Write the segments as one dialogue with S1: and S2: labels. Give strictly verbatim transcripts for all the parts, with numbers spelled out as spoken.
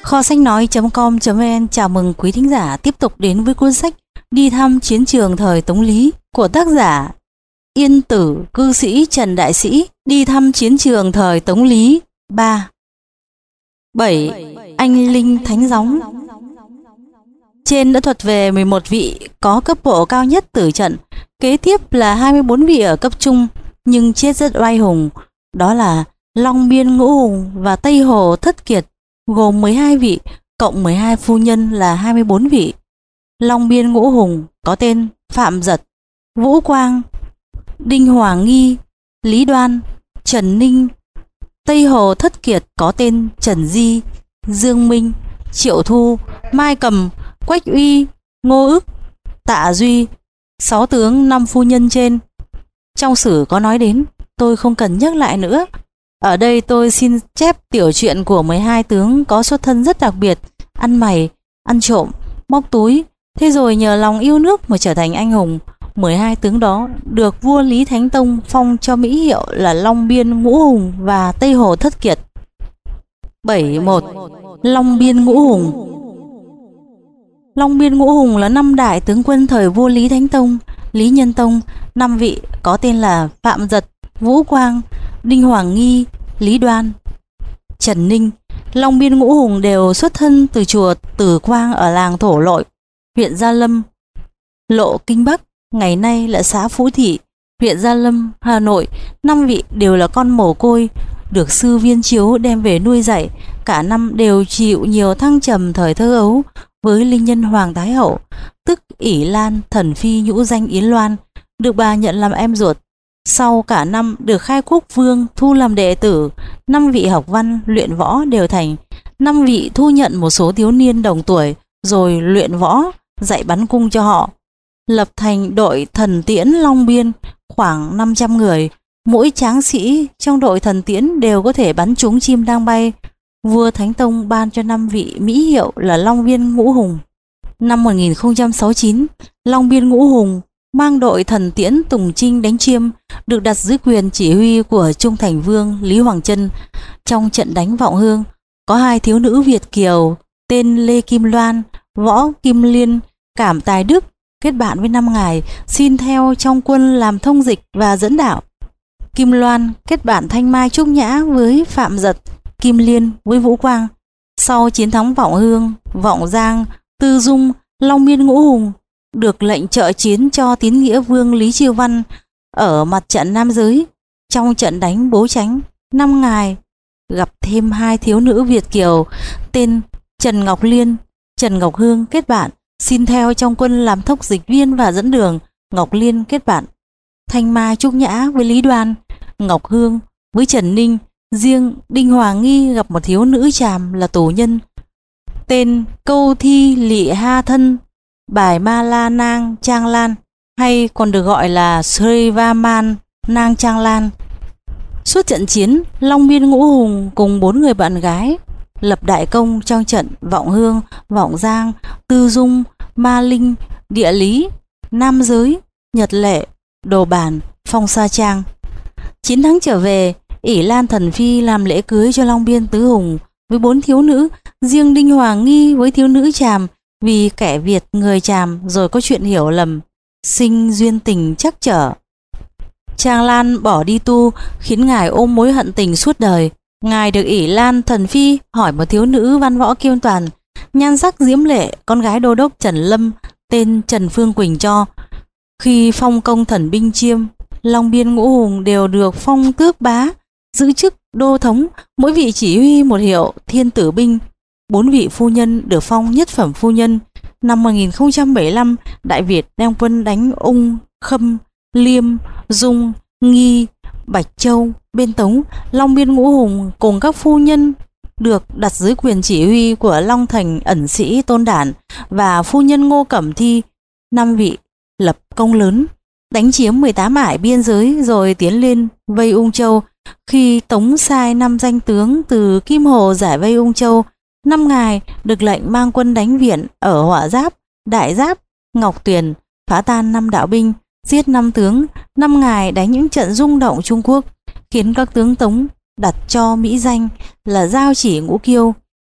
S1: Kho sách nói.com.vn chào mừng quý thính giả tiếp tục đến với cuốn sách Đi thăm chiến trường thời Tống Lý của tác giả Yên Tử cư sĩ Trần Đại Sĩ. Đi thăm chiến trường thời Tống Lý ba. bảy. Anh Linh Thánh Gióng. Trên đã thuật về mười một vị có cấp bộ cao nhất tử trận, kế tiếp là hai mươi bốn vị ở cấp trung nhưng chết rất oai hùng, đó là Long Biên Ngũ Hùng và Tây Hồ Thất Kiệt, gồm mười hai vị, cộng mười hai phu nhân là hai mươi bốn vị. Long Biên Ngũ Hùng có tên Phạm Giật, Vũ Quang, Đinh Hoàng Nghi, Lý Đoan, Trần Ninh. Tây Hồ Thất Kiệt có tên Trần Di, Dương Minh, Triệu Thu, Mai Cầm, Quách Uy, Ngô Ức, Tạ Duy. Sáu tướng năm phu nhân trên trong sử có nói đến, tôi không cần nhắc lại nữa. Ở đây tôi xin chép tiểu truyện của mười hai tướng có xuất thân rất đặc biệt, ăn mày, ăn trộm, móc túi, thế rồi nhờ lòng yêu nước mà trở thành anh hùng. mười hai tướng đó được vua Lý Thánh Tông phong cho mỹ hiệu là Long Biên Ngũ Hùng và Tây Hồ Thất Kiệt. bảy. một. Long Biên Ngũ Hùng. Long Biên Ngũ Hùng là năm đại tướng quân thời vua Lý Thánh Tông, Lý Nhân Tông. Năm vị có tên là Phạm Giật, Vũ Quang, Đinh Hoàng Nghi, Lý Đoan, Trần Ninh. Long Biên Ngũ Hùng đều xuất thân từ chùa Tử Quang ở làng Thổ Lội, huyện Gia Lâm, Lộ Kinh Bắc, ngày nay là xã Phú Thị, huyện Gia Lâm, Hà Nội. Năm vị đều là con mồ côi, được sư Viên Chiếu đem về nuôi dạy. Cả năm đều chịu nhiều thăng trầm thời thơ ấu với linh nhân Hoàng Thái Hậu, tức ỷ Lan thần phi nhũ danh Yến Loan, được bà nhận làm em ruột. Sau cả năm được Khai Quốc Vương thu làm đệ tử. Năm vị học văn luyện võ đều thành. Năm vị thu nhận một số thiếu niên đồng tuổi rồi luyện võ, dạy bắn cung cho họ, lập thành đội thần tiễn Long Biên khoảng năm trăm người. Mỗi tráng sĩ trong đội thần tiễn đều có thể bắn trúng chim đang bay. Vua Thánh Tông ban cho năm vị mỹ hiệu là Long Biên Ngũ Hùng. Năm một nghìn không trăm sáu mươi chín, Long Biên Ngũ Hùng mang đội thần tiễn Tùng Trinh đánh Chiêm, được đặt dưới quyền chỉ huy của Trung Thành Vương Lý Hoàng Chân. Trong trận đánh Vọng Hương, có hai thiếu nữ Việt kiều tên Lê Kim Loan, Võ Kim Liên cảm tài đức, kết bạn với năm ngài, xin theo trong quân làm thông dịch và dẫn đạo. Kim Loan kết bạn Thanh Mai Trúc Nhã với Phạm Giật, Kim Liên với Vũ Quang. Sau chiến thắng Vọng Hương, Vọng Giang, Tư Dung, Long Biên Ngũ Hùng được lệnh trợ chiến cho Tín Nghĩa Vương Lý Chiêu Văn ở mặt trận Nam Giới. Trong trận đánh Bố Chánh, năm ngài gặp thêm hai thiếu nữ Việt kiều tên Trần Ngọc Liên, Trần Ngọc Hương kết bạn, xin theo trong quân làm thốc dịch viên và dẫn đường. Ngọc Liên kết bạn Thanh Mai Trúc Nhã với Lý Đoan, Ngọc Hương với Trần Ninh. Riêng Đinh Hoàng Nghi gặp một thiếu nữ tràm là tù nhân tên Câu Thi Lị Ha Thân, Bài Ma La Nang Trang Lan, hay còn được gọi là Srivaman Nang Trang Lan. Suốt trận chiến, Long Biên Ngũ Hùng cùng bốn người bạn gái lập đại công trong trận Vọng Hương, Vọng Giang, Tư Dung, Ma Linh, Địa Lý, Nam Giới, Nhật Lệ, Đồ Bản, Phong Sa Trang. Chiến thắng trở về, ỷ Lan thần phi làm lễ cưới cho Long Biên tứ hùng với bốn thiếu nữ. Riêng Đinh Hoàng Nghi với thiếu nữ tràm vì kẻ Việt người tràm rồi có chuyện hiểu lầm, sinh duyên tình trắc trở. Trang Lan bỏ đi tu khiến ngài ôm mối hận tình suốt đời. Ngài được ỷ Lan thần phi hỏi một thiếu nữ văn võ kiêu toàn, nhan sắc diễm lệ, con gái đô đốc Trần Lâm tên Trần Phương Quỳnh cho. Khi phong công thần binh Chiêm, Long Biên Ngũ Hùng đều được phong tước bá, giữ chức đô thống, mỗi vị chỉ huy một hiệu thiên tử binh. Bốn vị phu nhân được phong nhất phẩm phu nhân. Năm một nghìn không trăm bảy mươi lăm, Đại Việt đem quân đánh Ung, Khâm, Liêm, Dung, Nghi, Bạch Châu bên Tống. Long Biên Ngũ Hùng cùng các phu nhân được đặt dưới quyền chỉ huy của Long Thành ẩn sĩ Tôn Đản và phu nhân Ngô Cẩm Thi. Năm vị lập công lớn, đánh chiếm mười tám ải biên giới rồi tiến lên vây Ung Châu. Khi Tống sai năm danh tướng từ Kim Hồ giải vây Ung Châu, năm ngài được lệnh mang quân đánh viện ở Hỏa Giáp, Đại Giáp, Ngọc Tuyền, phá tan năm đạo binh, giết năm tướng. Năm ngài đánh những trận rung động Trung Quốc, khiến các tướng Tống đặt cho mỹ danh là Giao Chỉ Ngũ Kiêu, tức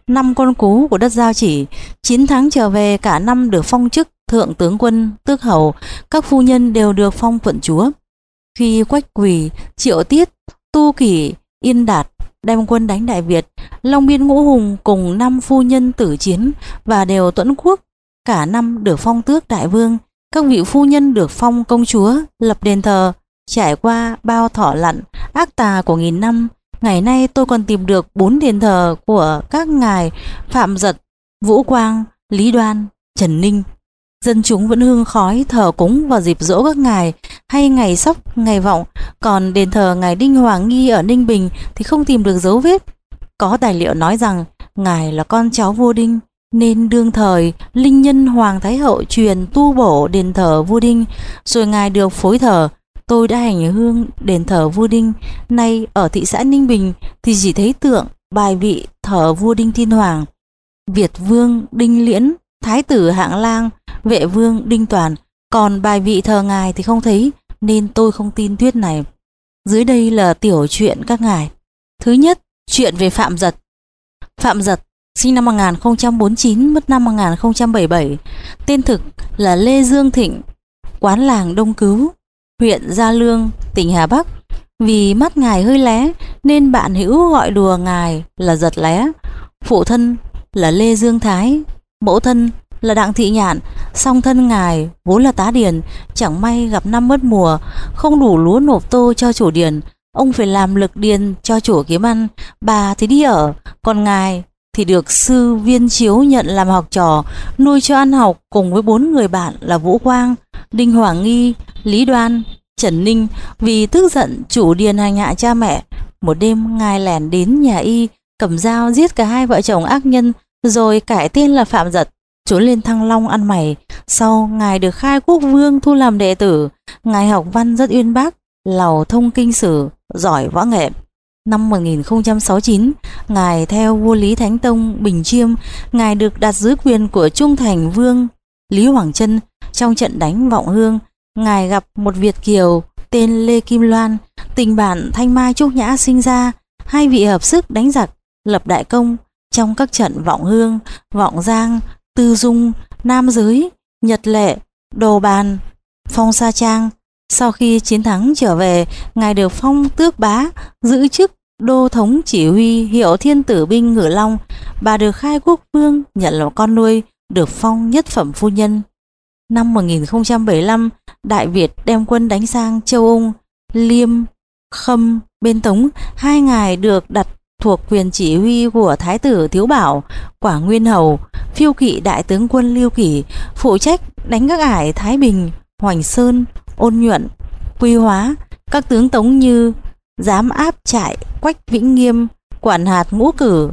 S1: năm con cú của đất Giao Chỉ. Chín tháng trở về, cả năm được phong chức thượng tướng quân, tước hầu, các phu nhân đều được phong quận chúa. Khi Quách Quỳ, Triệu Tiết, Tu Kỷ, Yên Đạt đem quân đánh Đại Việt, Long Biên Ngũ Hùng cùng năm phu nhân tử chiến và đều tuẫn quốc, cả năm được phong tước đại vương. Các vị phu nhân được phong công chúa, lập đền thờ. Trải qua bao thọ lặn ác tà của nghìn năm, ngày nay tôi còn tìm được bốn đền thờ của các ngài Phạm Giật, Vũ Quang, Lý Đoan, Trần Ninh. Dân chúng vẫn hương khói thờ cúng vào dịp dỗ các ngài hay ngày Sóc, ngày Vọng. Còn đền thờ ngài Đinh Hoàng Nghi ở Ninh Bình thì không tìm được dấu vết. Có tài liệu nói rằng ngài là con cháu vua Đinh, nên đương thời linh nhân Hoàng Thái Hậu truyền tu bổ đền thờ vua Đinh, rồi ngài được phối thờ. Tôi đã hành hương đền thờ vua Đinh, nay ở thị xã Ninh Bình thì chỉ thấy tượng bài vị thờ vua Đinh Thiên Hoàng, Việt Vương Đinh Liễn, Thái tử Hạng Lang, Vệ Vương Đinh Toàn, còn bài vị thờ ngài thì không thấy, nên tôi không tin thuyết này. Dưới đây là tiểu truyện các ngài. Thứ nhất, chuyện về Phạm Giật. Phạm Giật sinh năm một nghìn không trăm bốn mươi chín, mất năm một nghìn không trăm bảy mươi bảy, tên thực là Lê Dương Thịnh, quán làng Đông Cứu, huyện Gia Lương, tỉnh Hà Bắc. Vì mắt ngài hơi lé nên bạn hữu gọi đùa ngài là Giật Lé. Phụ thân là Lê Dương Thái, mẫu thân là Đặng Thị Nhạn. Song thân ngài vốn là tá điền, chẳng may gặp năm mất mùa, không đủ lúa nộp tô cho chủ điền, ông phải làm lực điền cho chủ kiếm ăn. Bà thì đi ở, còn ngài thì được sư Viên Chiếu nhận làm học trò, nuôi cho ăn học cùng với bốn người bạn là Vũ Quang, Đinh Hoàng Nghi, Lý Đoan, Trần Ninh. Vì tức giận chủ điền hành hạ cha mẹ, một đêm ngài lẻn đến nhà y, cầm dao giết cả hai vợ chồng ác nhân, rồi cải tên là Phạm Giật, trốn lên Thăng Long ăn mày. Sau ngài được khai quốc vương thu làm đệ tử. Ngài học văn rất uyên bác, lầu thông kinh sử, giỏi võ nghệ. Năm một nghìn không trăm sáu mươi chín, ngài theo vua Lý Thánh Tông Bình Chiêm, ngài được đặt dưới quyền của Trung Thành Vương Lý Hoàng Trân. Trong trận đánh Vọng Hương, ngài gặp một Việt kiều tên Lê Kim Loan, tình bạn Thanh Mai Trúc Nhã sinh ra. Hai vị hợp sức đánh giặc, lập đại công trong các trận Vọng Hương, Vọng Giang, Tư Dung, Nam Giới, Nhật Lệ, Đồ Bàn, Phong Sa Trang. Sau khi chiến thắng trở về, ngài được phong tước bá, giữ chức đô thống chỉ huy hiệu Thiên Tử binh Ngự Long. Bà được khai quốc vương nhận làm con nuôi, được phong nhất phẩm phu nhân. Năm một nghìn không trăm bảy mươi lăm, Đại Việt đem quân đánh sang Châu Ung, Liêm, Khâm bên Tống. Hai ngài được đặt thuộc quyền chỉ huy của Thái tử Thiếu Bảo, Quảng Nguyên Hầu. Phiêu kỵ đại tướng quân Liêu Kỷ phụ trách đánh các ải Thái Bình, Hoành Sơn, Ôn Nhuận, Quy Hóa. Các tướng Tống như giám áp trại Quách Vĩnh Nghiêm, quản hạt Ngũ Cử,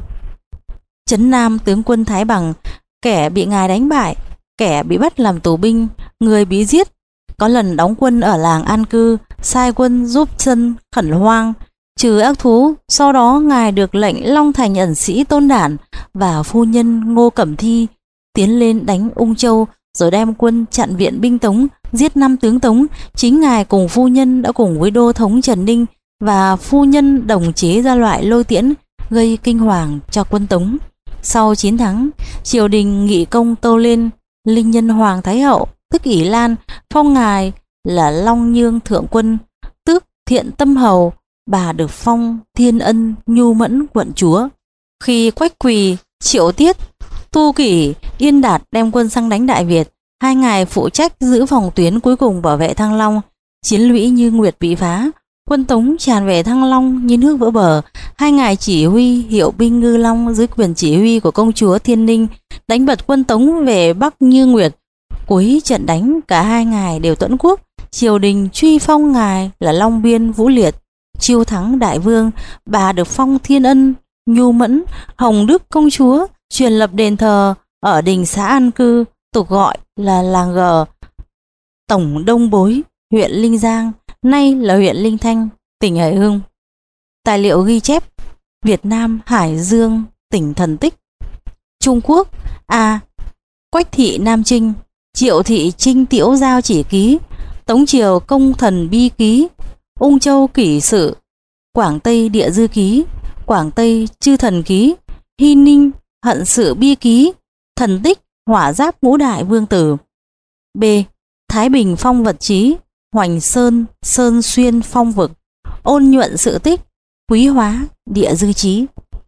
S1: trấn Nam tướng quân Thái Bằng. Kẻ bị ngài đánh bại, kẻ bị bắt làm tù binh, người bị giết. Có lần đóng quân ở làng an cư, sai quân giúp dân khẩn hoang, trừ ác thú. Sau đó ngài được lệnh Long Thành ẩn sĩ Tôn Đản và phu nhân Ngô Cẩm Thi tiến lên đánh Ung Châu, rồi đem quân chặn viện binh Tống, giết năm tướng Tống. Chính ngài cùng phu nhân đã cùng với đô thống Trần Ninh và phu nhân đồng chế ra loại lôi tiễn, gây kinh hoàng cho quân Tống. Sau chiến thắng, triều đình nghị công tâu lên linh nhân Hoàng Thái Hậu tức ỷ Lan, phong ngài là Long Nhương thượng quân, tước Thiện Tâm hầu. Bà được phong Thiên Ân Nhu Mẫn quận chúa. Khi Quách Quỳ, Triệu Tiết, Tu Kỷ, Yên Đạt đem quân sang đánh Đại Việt, hai ngài phụ trách giữ phòng tuyến cuối cùng bảo vệ Thăng Long. Chiến lũy Như Nguyệt bị phá, quân Tống tràn về Thăng Long như nước vỡ bờ. Hai ngài chỉ huy hiệu binh Ngư Long dưới quyền chỉ huy của công chúa Thiên Ninh, đánh bật quân Tống về Bắc Như Nguyệt. Cuối trận đánh, cả hai ngài đều tuẫn quốc. Triều đình truy phong ngài là Long Biên Vũ Liệt, chiêu thắng đại vương. Bà được phong Thiên Ân Nhu Mẫn, Hồng Đức công chúa, truyền lập đền thờ ở đình xã An Cư, tục gọi là làng G, Tổng Đông Bối, huyện Linh Giang, nay là huyện Linh Thanh, tỉnh Hải Hưng. Tài liệu ghi chép: Việt Nam Hải Dương, tỉnh Thần Tích. Trung Quốc: A. Quách thị Nam Trinh, Triệu thị Trinh Tiễu Giao chỉ ký, Tống triều Công thần bi ký, Ung Châu kỷ sự, Quảng Tây địa dư ký, Quảng Tây chư thần ký, Hy Ninh hận sự bi ký, thần tích, hỏa giáp ngũ đại vương tử. B. Thái Bình phong vật chí, Hoành Sơn, Sơn Xuyên phong vực, ôn nhuận sự tích, quý hóa, địa dư chí.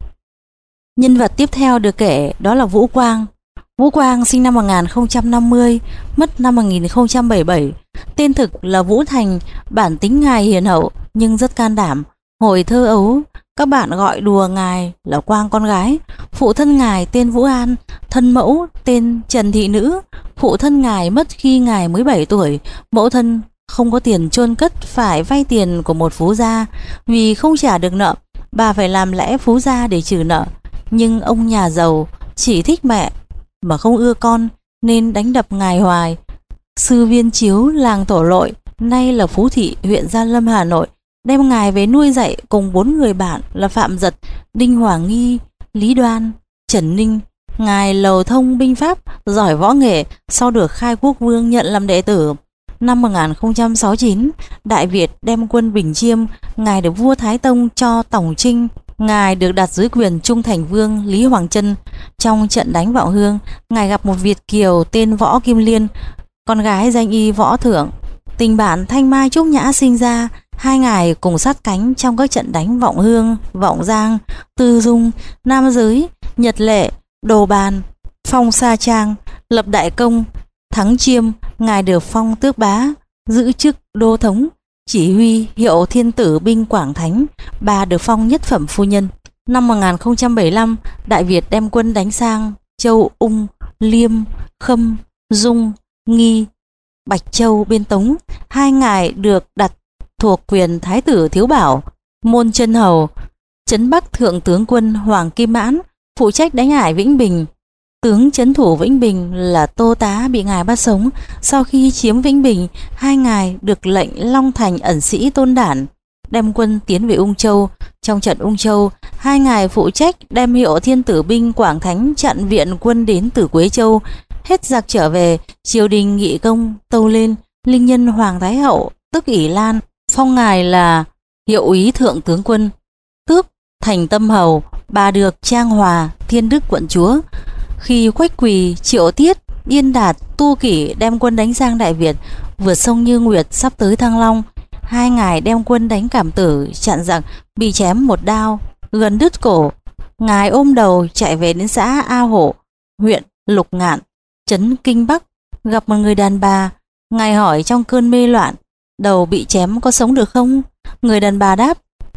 S1: Nhân vật tiếp theo được kể đó là Vũ Quang. Vũ Quang sinh năm một nghìn không trăm năm mươi, mất năm một nghìn không trăm bảy mươi bảy. Tên thực là Vũ Thành, bản tính ngài hiền hậu nhưng rất can đảm. Hồi thơ ấu, các bạn gọi đùa ngài là Quang con gái. Phụ thân ngài tên Vũ An, thân mẫu tên Trần Thị Nữ. Phụ thân ngài mất khi ngài mới bảy tuổi. Mẫu thân không có tiền chôn cất, phải vay tiền của một phú gia. Vì không trả được nợ, bà phải làm lẽ phú gia để trừ nợ. Nhưng ông nhà giàu chỉ thích mẹ mà không ưa con, nên đánh đập ngài hoài. Sư Viên Chiếu, làng Tổ Lội, nay là Phú Thị, huyện Gia Lâm, Hà Nội, đem ngài về nuôi dạy cùng bốn người bạn là Phạm Giật, Đinh Hoàng Nghi, Lý Đoan, Trần Ninh. Ngài lầu thông binh pháp, giỏi võ nghệ, sau được Khai Quốc Vương nhận làm đệ tử. Năm một nghìn không trăm sáu mươi chín, Đại Việt đem quân Bình Chiêm, ngài được vua Thái Tông cho tổng trinh. Ngài được đặt dưới quyền Trung Thành Vương Lý Hoàng Chân. Trong trận đánh Vọng Hương, ngài gặp một Việt kiều tên Võ Kim Liên, con gái danh y Võ Thượng. Tình bạn Thanh Mai Trúc Nhã sinh ra, hai ngài cùng sát cánh trong các trận đánh Vọng Hương, Vọng Giang, Tư Dung, Nam Giới, Nhật Lệ, Đồ Bàn, Phong Sa Trang, lập đại công. Thắng Chiêm, ngài được phong tước bá, giữ chức đô thống, chỉ huy hiệu thiên tử binh Quảng Thánh. Bà được phong nhất phẩm phu nhân. Năm một nghìn không trăm bảy mươi lăm, Đại Việt đem quân đánh sang Châu Ung, Liêm, Khâm, Dung, Nghi, Bạch Châu bên Tống. Hai ngài được đặt thuộc quyền Thái tử Thiếu Bảo, Môn Chân Hầu. Trấn Bắc thượng tướng quân Hoàng Kim Mãn phụ trách đánh ải Vĩnh Bình. Tướng trấn thủ Vĩnh Bình là Tô Tá bị ngài bắt sống. Sau khi chiếm Vĩnh Bình, hai ngài được lệnh Long Thành ẩn sĩ Tôn Đản đem quân tiến về Ung Châu. Trong trận Ung Châu, hai ngài phụ trách đem hiệu thiên tử binh Quảng Thánh chặn viện quân đến từ Quế Châu. Hết giặc trở về, triều đình nghị công tâu lên. Linh nhân Hoàng Thái Hậu tức ỷ Lan phong ngài là hiệu úy thượng tướng quân, tước thành tâm hầu. Bà được trang hòa thiên đức quận chúa. Khi Quách Quỳ, Triệu Tiết, Yên Đạt, Tu Kỷ đem quân đánh sang Đại Việt, vượt sông Như Nguyệt sắp tới Thăng Long, hai ngài đem quân đánh Cảm Tử, chặn giặc, bị chém một đao gần đứt cổ. Ngài ôm đầu chạy về đến xã A Hổ, huyện Lục Ngạn, trấn Kinh Bắc, gặp một người đàn bà. Ngài hỏi trong cơn mê loạn, đầu bị chém có sống được không? Người đàn bà đáp,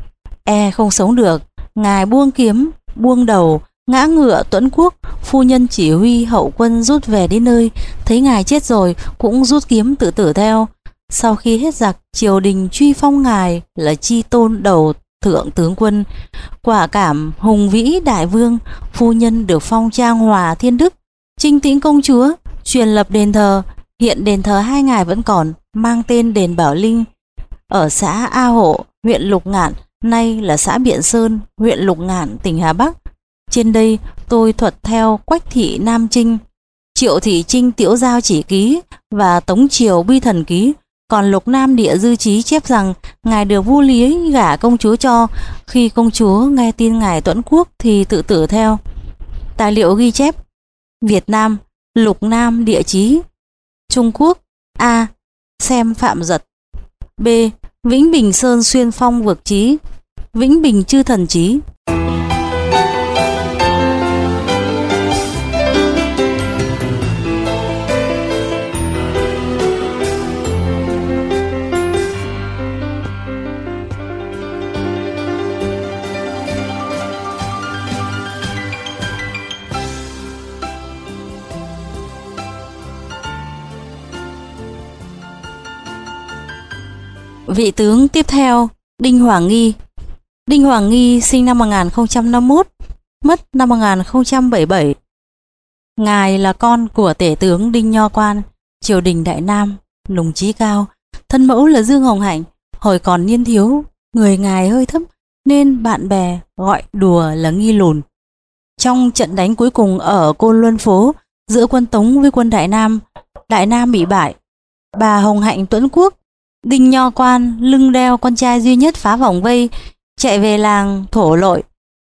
S1: e không sống được. Ngài buông kiếm, buông đầu, ngã ngựa tuẫn quốc. Phu nhân chỉ huy hậu quân rút về đến nơi, thấy ngài chết rồi cũng rút kiếm tự tử theo. Sau khi hết giặc, triều đình truy phong ngài là chi tôn đầu thượng tướng quân. Quả cảm hùng vĩ đại vương, phu nhân được phong trang hòa thiên đức, Trinh Tĩnh công chúa, truyền lập đền thờ. Hiện đền thờ hai ngài vẫn còn, mang tên đền Bảo Linh, ở xã A Hộ, huyện Lục Ngạn, nay là xã Biện Sơn, huyện Lục Ngạn, tỉnh Hà Bắc. Trên đây tôi thuật theo Quách Thị Nam Trinh, Triệu Thị Trinh Tiễu Giao chỉ ký và Tống Triều Bi Thần ký. Còn Lục Nam Địa Dư Chí chép rằng ngài được vua Lý gả công chúa cho. Khi công chúa nghe tin ngài tuẫn quốc thì tự tử theo. Tài liệu ghi chép: Việt Nam, Lục Nam Địa Chí. Trung Quốc: A. Xem Phạm Giật. B. Vĩnh Bình Sơn Xuyên Phong Vực Chí, Vĩnh Bình Chư Thần Chí. Vị tướng tiếp theo, Đinh Hoàng Nghi. Đinh Hoàng Nghi sinh năm một nghìn không trăm năm mươi mốt, mất năm một nghìn không trăm bảy mươi bảy. Ngài là con của tể tướng Đinh Nho Quan, triều đình Đại Nam, lùng trí cao. Thân mẫu là Dương Hồng Hạnh. Hồi còn niên thiếu, người ngài hơi thấp nên bạn bè gọi đùa là Nghi Lùn. Trong trận đánh cuối cùng ở Côn Luân Phố giữa quân Tống với quân Đại Nam, Đại Nam bị bại, bà Hồng Hạnh tuẫn quốc. Đinh Nho Quan lưng đeo con trai duy nhất phá vòng vây, chạy về làng Thổ Lội.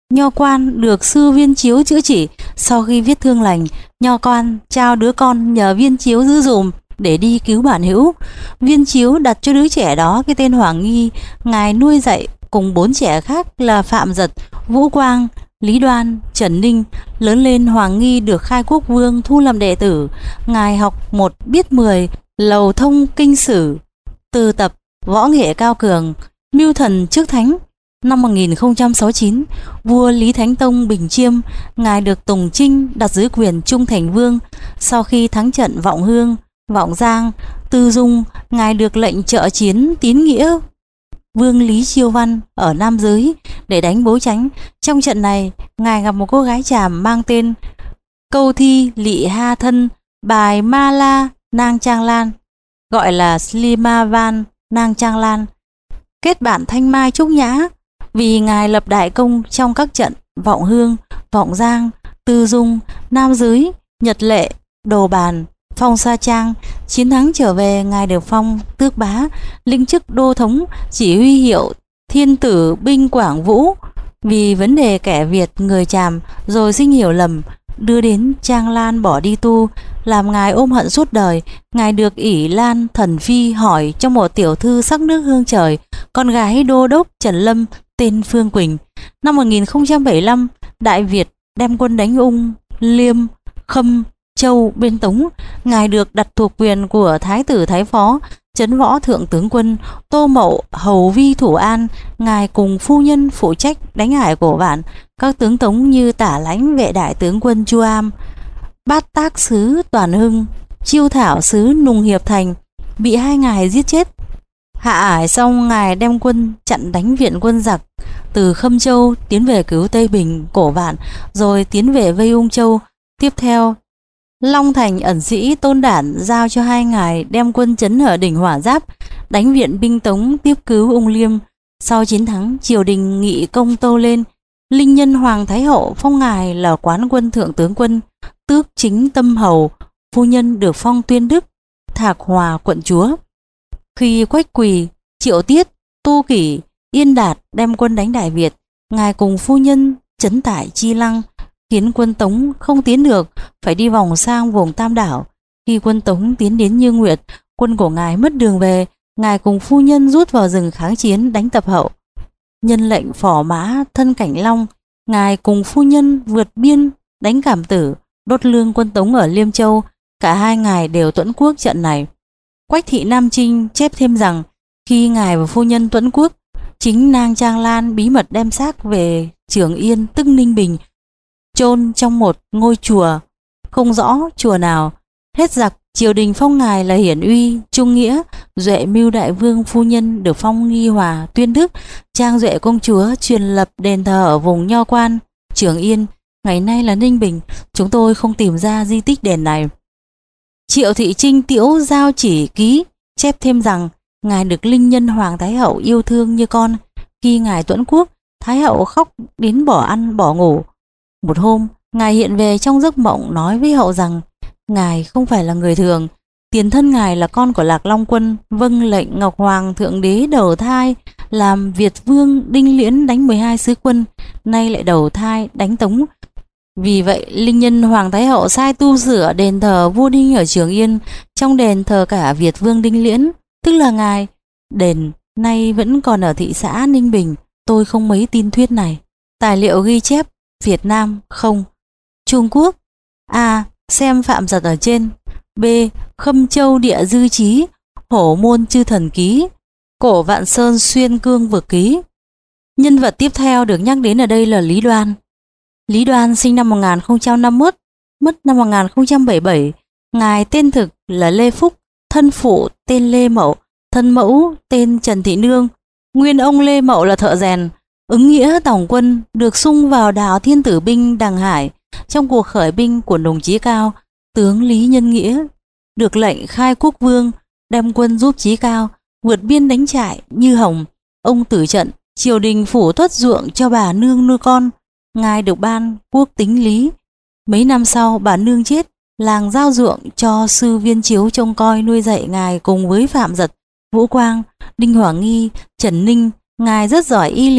S1: Nho Quan được sư Viên Chiếu chữa trị. Sau khi vết thương lành, Nho Quan trao đứa con nhờ Viên Chiếu giữ dùm để đi cứu bản hữu. Viên Chiếu đặt cho đứa trẻ đó cái tên Hoàng Nghi. Ngài nuôi dạy cùng bốn trẻ khác là Phạm Dật, Vũ Quang, Lý Đoan, Trần Ninh. Lớn lên, Hoàng Nghi được Khai Quốc Vương thu làm đệ tử. Ngài học một biết mười, lầu thông kinh sử, từ tập võ nghệ cao cường, mưu thần trước thánh. Năm một nghìn không trăm sáu mươi chín, vua Lý Thánh Tông bình chiêm, ngài được Tùng Trinh đặt dưới quyền Trung Thành Vương. Sau khi thắng trận Vọng Hương, Vọng Giang, Tư Dung, ngài được lệnh trợ chiến tín nghĩa Vương Lý Chiêu Văn ở Nam Giới để đánh Bố Chánh. Trong trận này, ngài gặp một cô gái Tràm mang tên Câu Thi Lị Ha Thân, bài Ma La Nang Trang Lan, gọi là Slimavan Nang Trang Lan, kết bạn Thanh Mai Trúc Nhã. Vì ngài lập đại công trong các trận Vọng Hương, Vọng Giang, Tư Dung, Nam Giới, Nhật Lệ, Đồ Bàn, Phong Sa Trang, chiến thắng trở về, ngài được phong tước bá, linh chức đô thống, chỉ huy hiệu Thiên Tử binh Quảng Vũ. Vì vấn đề kẻ Việt người Tràm rồi sinh hiểu lầm, đưa đến Trang Lan bỏ đi tu, làm ngài ôm hận suốt đời. Ngài được ỷ Lan Thần Phi hỏi cho một tiểu thư sắc nước hương trời, con gái đô đốc Trần Lâm tên Phương Quỳnh. Năm một nghìn không trăm bảy mươi lăm, Đại Việt đem quân đánh Ung, Liêm, Khâm, Châu bên Tống. Ngài được đặt thuộc quyền của Thái tử Thái Phó, Trấn Võ Thượng tướng quân Tô Mậu hầu vi thủ an. Ngài cùng phu nhân phụ trách đánh Hải Cổ Vạn. Các tướng Tống như Tả Lãnh Vệ Đại tướng quân Chu Am, Bát Tác sứ Toàn Hưng, Chiêu Thảo sứ Nùng Hiệp Thành bị hai ngài giết chết. Hạ ải xong, ngài đem quân chặn đánh viện quân giặc từ Khâm Châu tiến về cứu Tây Bình, Cổ Vạn, rồi tiến về vây Ung Châu. Tiếp theo, Long Thành ẩn sĩ Tôn Đản giao cho hai ngài đem quân trấn ở đỉnh Hỏa Giáp, đánh viện binh Tống tiếp cứu Ung Liêm. Sau chiến thắng, triều đình nghị công tâu lên, linh nhân Hoàng Thái Hậu phong ngài là quán quân thượng tướng quân, tước chính tâm hầu, phu nhân được phong tuyên đức, Thạc Hòa quận chúa. Khi Quách Quỳ, Triệu Tiết, Tô Kỷ, Yên Đạt đem quân đánh Đại Việt, ngài cùng phu nhân trấn tại Chi Lăng, khiến quân Tống không tiến được, phải đi vòng sang vùng Tam Đảo. Khi quân Tống tiến đến Như Nguyệt, quân của ngài mất đường về, ngài cùng phu nhân rút vào rừng kháng chiến đánh Tập Hậu. Nhân lệnh phò mã thân Cảnh Long, ngài cùng phu nhân vượt biên đánh Cảm Tử, đốt lương quân Tống ở Liêm Châu. Cả hai ngài đều tuẫn quốc trận này. Quách thị Nam Trinh chép thêm rằng khi ngài và phu nhân tuẫn quốc, chính Nang Trang Lan bí mật đem xác về Trường Yên tức Ninh Bình, chôn trong một ngôi chùa không rõ chùa nào. Hết giặc, triều đình phong ngài là hiển uy trung nghĩa, Duệ Mưu Đại Vương phu nhân được phong nghi hòa tuyên đức, Trang Duệ công chúa truyền lập đền thờ ở vùng Nho Quan, Trường Yên, ngày nay là Ninh Bình. Chúng tôi không tìm ra di tích đền này. Triệu Thị Trinh Tiễu giao chỉ ký chép thêm rằng ngài được linh nhân Hoàng Thái Hậu yêu thương như con. Khi ngài tuẫn quốc, Thái Hậu khóc đến bỏ ăn bỏ ngủ. Một hôm, ngài hiện về trong giấc mộng nói với hậu rằng ngài không phải là người thường, tiền thân ngài là con của Lạc Long Quân, vâng lệnh Ngọc Hoàng thượng đế đầu thai làm Việt Vương Đinh Liễn đánh mười hai sứ quân, nay lại đầu thai đánh Tống. Vì vậy, linh nhân Hoàng Thái Hậu sai tu sửa đền thờ vua Đinh ở Trường Yên, trong đền thờ cả Việt Vương Đinh Liễn, tức là ngài. Đền nay vẫn còn ở thị xã Ninh Bình. Tôi không mấy tin thuyết này. Tài liệu ghi chép Việt Nam không. Trung Quốc A. Xem Phạm Dật ở trên. B. Khâm Châu Địa Dư Chí, Hổ Môn Chư Thần Ký, Cổ Vạn Sơn Xuyên Cương Vực Ký. Nhân vật tiếp theo được nhắc đến ở đây là Lý Đoan. Lý Đoan sinh năm một nghìn không trăm năm mươi mốt, mất năm một nghìn không trăm bảy mươi bảy. Ngài tên thực là Lê Phúc, thân phụ tên Lê Mậu, thân mẫu tên Trần Thị Nương. Nguyên ông Lê Mậu là thợ rèn, ứng nghĩa tổng quân, được sung vào đạo Thiên Tử binh Đằng Hải trong cuộc khởi binh của đồng chí Cao, tướng Lý Nhân Nghĩa, được lệnh Khai Quốc Vương đem quân giúp Chí Cao vượt biên đánh trại Như Hồng. Ông tử trận, triều đình phủ tuất ruộng cho bà nương nuôi con. Ngài được ban quốc tính Lý. Mấy năm sau bà nương chết, làng giao ruộng cho sư Viên Chiếu trông coi nuôi dạy ngài cùng với Phạm Dật, Vũ Quang, Đinh Hoàng Nghi, Trần Ninh. Ngài rất giỏi y lý,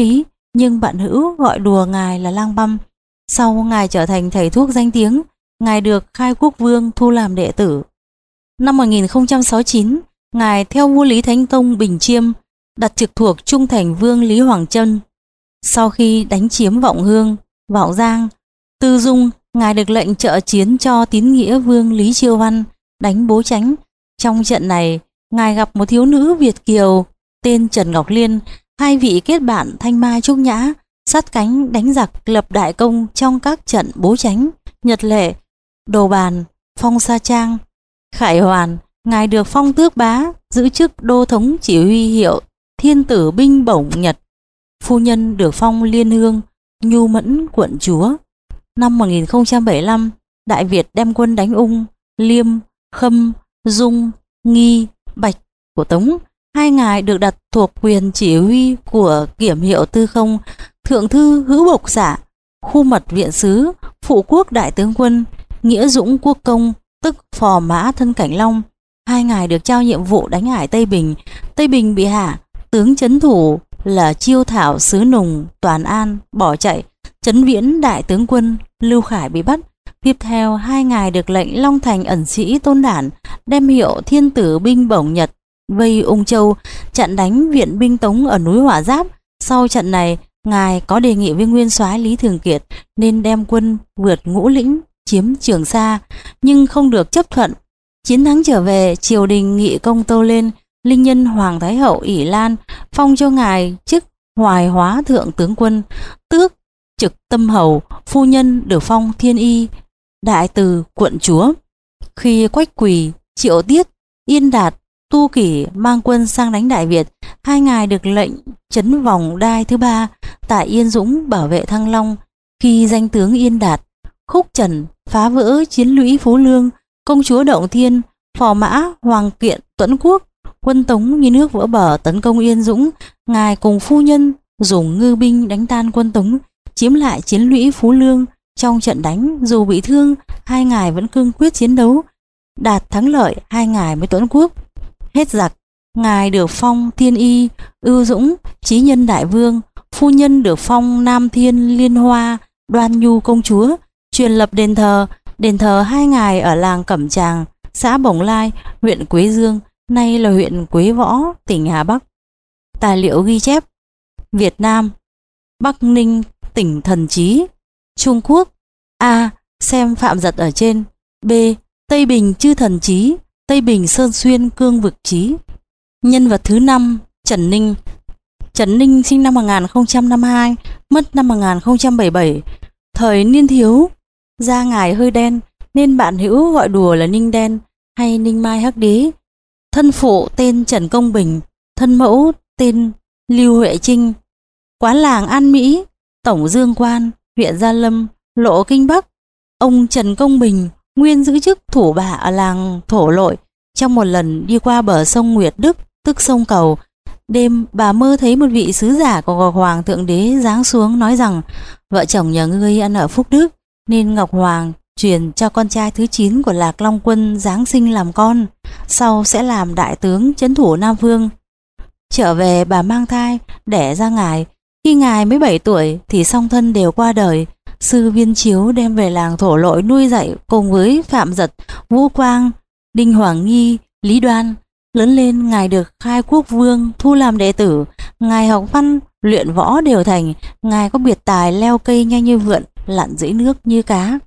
S1: nhưng bạn hữu gọi đùa ngài là Lang Băm. Sau ngài trở thành thầy thuốc danh tiếng, ngài được Khai Quốc Vương thu làm đệ tử. Năm một nghìn không trăm sáu mươi chín, ngài theo vua Lý Thánh Tông Bình Chiêm, đặt trực thuộc Trung Thành Vương Lý Hoàng Trân. Sau khi đánh chiếm Vọng Hương, Vọng Giang, Tư Dung, ngài được lệnh trợ chiến cho tín nghĩa Vương Lý Chiêu Văn đánh Bố Chánh. Trong trận này, ngài gặp một thiếu nữ Việt kiều tên Trần Ngọc Liên, hai vị kết bạn thanh mai trúc nhã, sát cánh đánh giặc lập đại công trong các trận Bố Chánh, Nhật Lệ, Đồ Bàn, Phong Sa Trang, Khải Hoàn. Ngài được phong tước bá, giữ chức đô thống chỉ huy hiệu Thiên Tử binh bổng Nhật. Phu nhân được phong Liên Hương, Nhu Mẫn quận chúa. Năm một nghìn không trăm bảy mươi lăm, Đại Việt đem quân đánh Ung, Liêm, Khâm, Dung, Nghi, Bạch của Tống. Hai ngài được đặt thuộc quyền chỉ huy của Kiểm hiệu Tư Không, Thượng thư Hữu Bộc Xạ, Khu mật viện sứ, Phụ quốc đại tướng quân, Nghĩa Dũng quốc công, tức phò mã thân Cảnh Long. Hai ngài được trao nhiệm vụ đánh ải Tây Bình. Tây Bình bị hạ, tướng trấn thủ là Chiêu Thảo sứ Nùng Toàn An bỏ chạy. Trấn Viễn đại tướng quân Lưu Khải bị bắt. Tiếp theo, hai ngài được lệnh Long Thành ẩn sĩ Tôn Đản đem hiệu Thiên Tử binh bổng Nhật vây Ung Châu, chặn đánh viện binh Tống ở núi Hỏa Giáp. Sau trận này, ngài có đề nghị với nguyên soái Lý Thường Kiệt nên đem quân vượt Ngũ Lĩnh chiếm Trường Sa, nhưng không được chấp thuận. Chiến thắng trở về, triều đình nghị công tâu lên. Linh nhân Hoàng Thái hậu ỷ Lan phong cho ngài chức Hoài Hóa thượng tướng quân, tước trực tâm hầu. Phu nhân được phong Thiên Y, đại từ quận chúa. Khi Quách Quỳ, Triệu Tiết, Yên Đạt, Tu Kỷ mang quân sang đánh Đại Việt, hai ngài được lệnh trấn vòng đai thứ ba tại Yên Dũng bảo vệ Thăng Long. Khi danh tướng Yên Đạt, Khúc Trần phá vỡ chiến lũy Phú Lương, công chúa Động Thiên, phò mã Hoàng Kiện Tuẫn Quốc, quân Tống như nước vỡ bờ tấn công Yên Dũng, ngài cùng phu nhân dùng ngư binh đánh tan quân Tống, chiếm lại chiến lũy Phú Lương. Trong trận đánh, dù bị thương, hai ngài vẫn cương quyết chiến đấu, đạt thắng lợi. Hai ngài mới Tuẫn Quốc. Hết giặc, ngài được phong Thiên Y, Ưu Dũng, Chí Nhân đại vương. Phu nhân được phong Nam Thiên Liên Hoa, Đoan Nhu công chúa. Truyền lập đền thờ. Đền thờ hai ngài ở làng Cẩm Tràng, xã Bồng Lai, huyện Quế Dương, nay là huyện Quế Võ, tỉnh Hà Bắc. Tài liệu ghi chép: Việt Nam, Bắc Ninh, tỉnh Thần Chí. Trung Quốc: A. Xem Phạm Giật ở trên. B. Tây Bình Chư Thần Chí, Tây Bình Sơn Xuyên Cương Vực Chí. Nhân vật thứ năm: Trần Ninh. Trần Ninh sinh năm một nghìn không trăm năm mươi hai, mất năm một nghìn không trăm bảy mươi bảy. Thời niên thiếu, da ngài hơi đen nên bạn hữu gọi đùa là Ninh Đen hay Ninh Mai Hắc Đế. Thân phụ tên Trần Công Bình, thân mẫu tên Lưu Huệ Trinh. Quán làng An Mỹ, Tổng Dương Quan, huyện Gia Lâm, Lộ Kinh Bắc. Ông Trần Công Bình nguyên giữ chức thủ bạ ở làng Thổ Lội. Trong một lần đi qua bờ sông Nguyệt Đức, tức sông Cầu, đêm bà mơ thấy một vị sứ giả của Ngọc Hoàng Thượng Đế giáng xuống nói rằng: vợ chồng nhà ngươi ăn ở phúc đức, nên Ngọc Hoàng truyền cho con trai thứ chín của Lạc Long Quân giáng sinh làm con, sau sẽ làm đại tướng trấn thủ Nam Vương. Trở về bà mang thai, đẻ ra ngài. Khi ngài mới bảy tuổi thì song thân đều qua đời. Sư Viên Chiếu đem về làng Thổ Lội nuôi dạy cùng với Phạm Giật, Vũ Quang, Đinh Hoàng Nghi, Lý Đoan. Lớn lên, ngài được Khai Quốc Vương thu làm đệ tử. Ngài học văn, luyện võ đều thành. Ngài có biệt tài leo cây nhanh như vượn, lặn dưới nước như cá.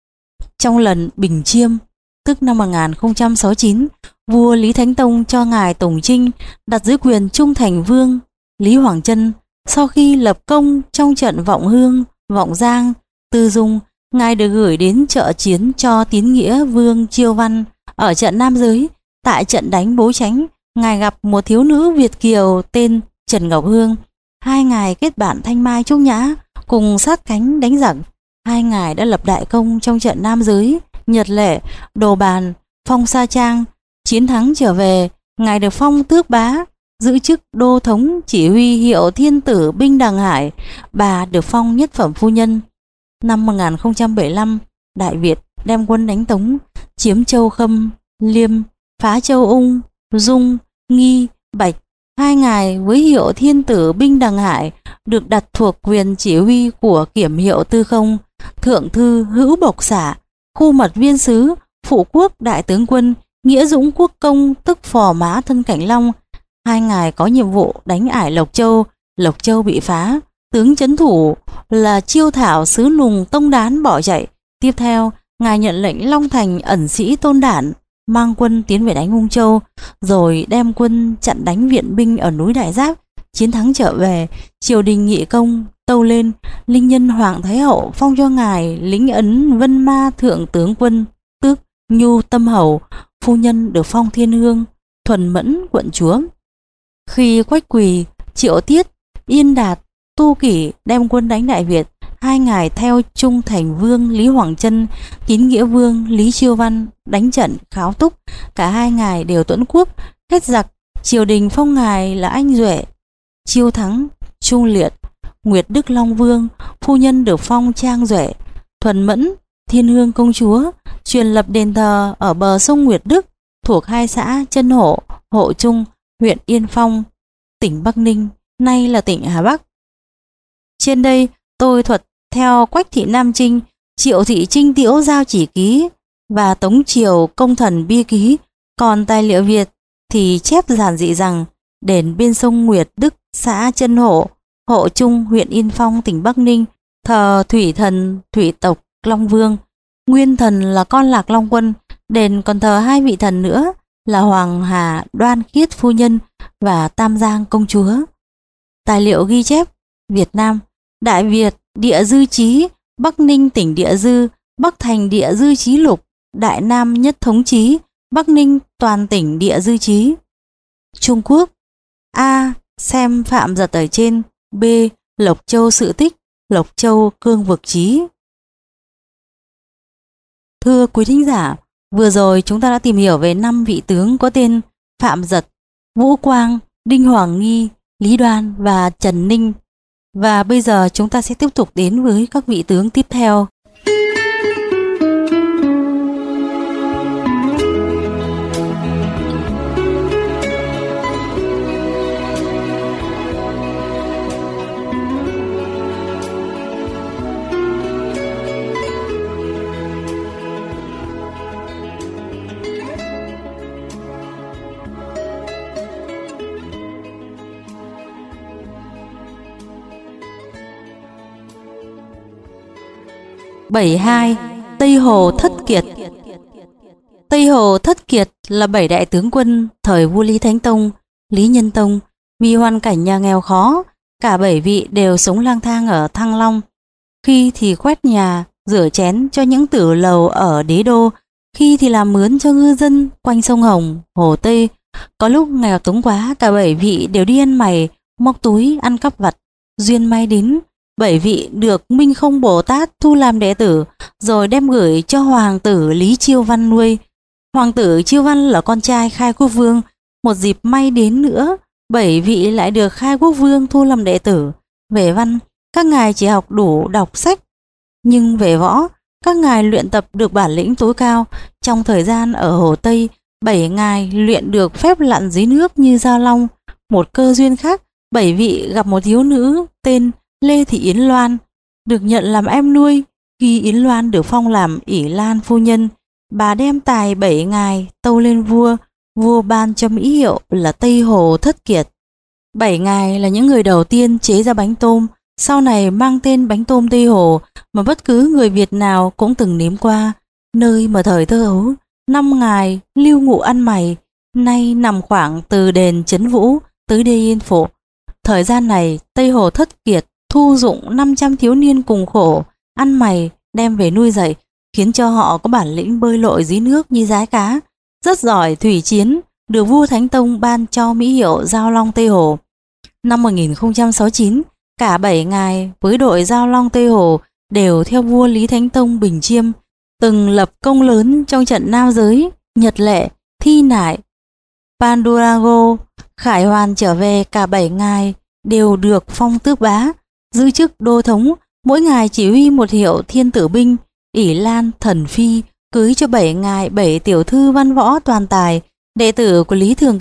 S1: Trong lần Bình Chiêm, tức năm một nghìn không trăm sáu mươi chín, vua Lý Thánh Tông cho ngài Tùng Trinh đặt dưới quyền Trung Thành Vương Lý Hoàng Trân. Sau khi lập công trong trận Vọng Hương, Vọng Giang, Tư Dung, ngài được gửi đến trợ chiến cho tín nghĩa Vương Chiêu Văn ở trận Nam Giới. Tại trận đánh Bố Chánh, ngài gặp một thiếu nữ Việt kiều tên Trần Ngọc Hương. Hai ngài kết bạn thanh mai trúc nhã, cùng sát cánh đánh giặc. Hai ngài đã lập đại công trong trận Nam Giới, Nhật Lệ, Đồ Bàn, Phong Sa Trang. Chiến thắng trở về, ngài được phong tước bá, giữ chức đô thống chỉ huy hiệu Thiên Tử binh Đằng Hải. Bà được phong nhất phẩm phu nhân. Năm một nghìn không trăm bảy mươi lăm, Đại Việt đem quân đánh Tống, chiếm châu Khâm, Liêm, phá châu Ung, Dung, Nghi, Bạch. Hai ngài với hiệu Thiên Tử Binh Đằng Hải được đặt thuộc quyền chỉ huy của Kiểm hiệu Tư Không, Thượng thư Hữu Bộc Xả, khu mật viên sứ, phụ quốc đại tướng quân, nghĩa dũng quốc công tức phò mã thân Cảnh Long. Hai ngài có nhiệm vụ đánh ải Lộc Châu. Lộc Châu bị phá, tướng trấn thủ là Chiêu Thảo sứ Nùng Tông Đán bỏ chạy. Tiếp theo, ngài nhận lệnh Long Thành ẩn sĩ Tôn Đản mang quân tiến về đánh Ung Châu, rồi đem quân chặn đánh viện binh ở núi Đại Giáp. Chiến thắng trở về, triều đình nghị công tâu lên, linh nhân Hoàng Thái Hậu phong cho ngài lĩnh ấn Vân Ma thượng tướng quân, tước Nhu Tâm Hầu, phu nhân được phong Thiên Hương, Thuần Mẫn quận chúa. Khi Quách Quỳ, Triệu Tiết, Yên Đạt, Tu Kỷ đem quân đánh Đại Việt, hai ngài theo Trung Thành Vương Lý Hoàng Chân, Tín Nghĩa Vương Lý Chiêu Văn đánh trận Kháo Túc. Cả hai ngài đều tuẫn quốc, hết giặc. Triều đình phong ngài là Anh Duệ, Chiêu Thắng, Trung Liệt. Nguyệt Đức Long Vương, phu nhân được phong Trang Duệ. Thuần Mẫn, Thiên Hương công chúa, truyền lập đền thờ ở bờ sông Nguyệt Đức, thuộc hai xã Chân Hộ, Hộ Trung, huyện Yên Phong, tỉnh Bắc Ninh, nay là tỉnh Hà Bắc. Trên đây tôi thuật theo Quách thị Nam Trinh, Triệu thị Trinh Tiễu giao chỉ ký và Tống Triều công thần bia ký. Còn tài liệu Việt thì chép giản dị rằng đền bên sông Nguyệt Đức, xã Chân Hộ, Hộ Trung, huyện Yên Phong, tỉnh Bắc Ninh, thờ thủy thần thủy tộc Long Vương. Nguyên thần là con Lạc Long Quân. Đền còn thờ hai vị thần nữa là Hoàng Hà Đoan Khiết phu nhân và Tam Giang công chúa. Tài liệu ghi chép: Việt Nam, Đại Việt địa dư chí, Bắc Ninh tỉnh địa dư, Bắc Thành địa dư chí lục, Đại Nam nhất thống chí, Bắc Ninh toàn tỉnh địa dư chí. Trung Quốc: A. Xem Phạm Giật ở trên. B. Lộc Châu sự tích, Lộc Châu cương vực chí. Thưa quý thính giả, vừa rồi chúng ta đã tìm hiểu về năm vị tướng có tên Phạm Giật, Vũ Quang, Đinh Hoàng Nghi, Lý Đoan và Trần Ninh. Và bây giờ chúng ta sẽ tiếp tục đến với các vị tướng tiếp theo. bảy mươi hai. Tây Hồ Thất Kiệt. Tây Hồ Thất Kiệt là bảy đại tướng quân thời vua Lý Thánh Tông, Lý Nhân Tông. Vì hoàn cảnh nhà nghèo khó, cả bảy vị đều sống lang thang ở Thăng Long. Khi thì quét nhà, rửa chén cho những tử lầu ở đế đô, khi thì làm mướn cho ngư dân quanh sông Hồng, Hồ Tây. Có lúc nghèo túng quá, cả bảy vị đều đi ăn mày, móc túi, ăn cắp vặt. Duyên may đến, bảy vị được Minh Không Bồ Tát thu làm đệ tử, rồi đem gửi cho hoàng tử Lý Chiêu Văn nuôi. Hoàng tử Chiêu Văn là con trai Khai Quốc Vương. Một dịp may đến nữa, bảy vị lại được Khai Quốc Vương thu làm đệ tử. Về văn, các ngài chỉ học đủ đọc sách, nhưng về võ, các ngài luyện tập được bản lĩnh tối cao. Trong thời gian ở Hồ Tây, bảy ngài luyện được phép lặn dưới nước như Giao Long. Một cơ duyên khác, bảy vị gặp một thiếu nữ tên Lê Thị Yến Loan, được nhận làm em nuôi. Khi Yến Loan được phong làm ỷ Lan phu nhân, bà đem tài bảy ngài tâu lên vua. Vua ban cho mỹ hiệu là Tây Hồ Thất Kiệt. Bảy ngài là những người đầu tiên chế ra bánh tôm, sau này mang tên bánh tôm Tây Hồ, mà bất cứ người Việt nào cũng từng nếm qua. Nơi mà thời thơ ấu, năm ngài lưu ngụ ăn mày, nay nằm khoảng từ đền Trấn Vũ tới đê Yên Phụ. Thời gian này, Tây Hồ Thất Kiệt thu dụng năm trăm thiếu niên cùng khổ, ăn mày, đem về nuôi dạy, khiến cho họ có bản lĩnh bơi lội dưới nước như rái cá, rất giỏi thủy chiến, được vua Thánh Tông ban cho mỹ hiệu Giao Long Tây Hồ. Năm một nghìn không trăm sáu mươi chín, cả bảy ngài với đội Giao Long Tây Hồ đều theo vua Lý Thánh Tông Bình Chiêm, từng lập công lớn trong trận Nam Giới, Nhật Lệ, Thi Nại, Pandurago. Khải hoàn trở về, cả bảy ngài đều được phong tước bá, giữ chức đô thống, mỗi ngài chỉ huy một hiệu Thiên Tử binh. ỷ Lan Thần Phi cưới cho bảy ngài bảy tiểu thư văn võ toàn tài, đệ tử của Lý Thường Kiệt,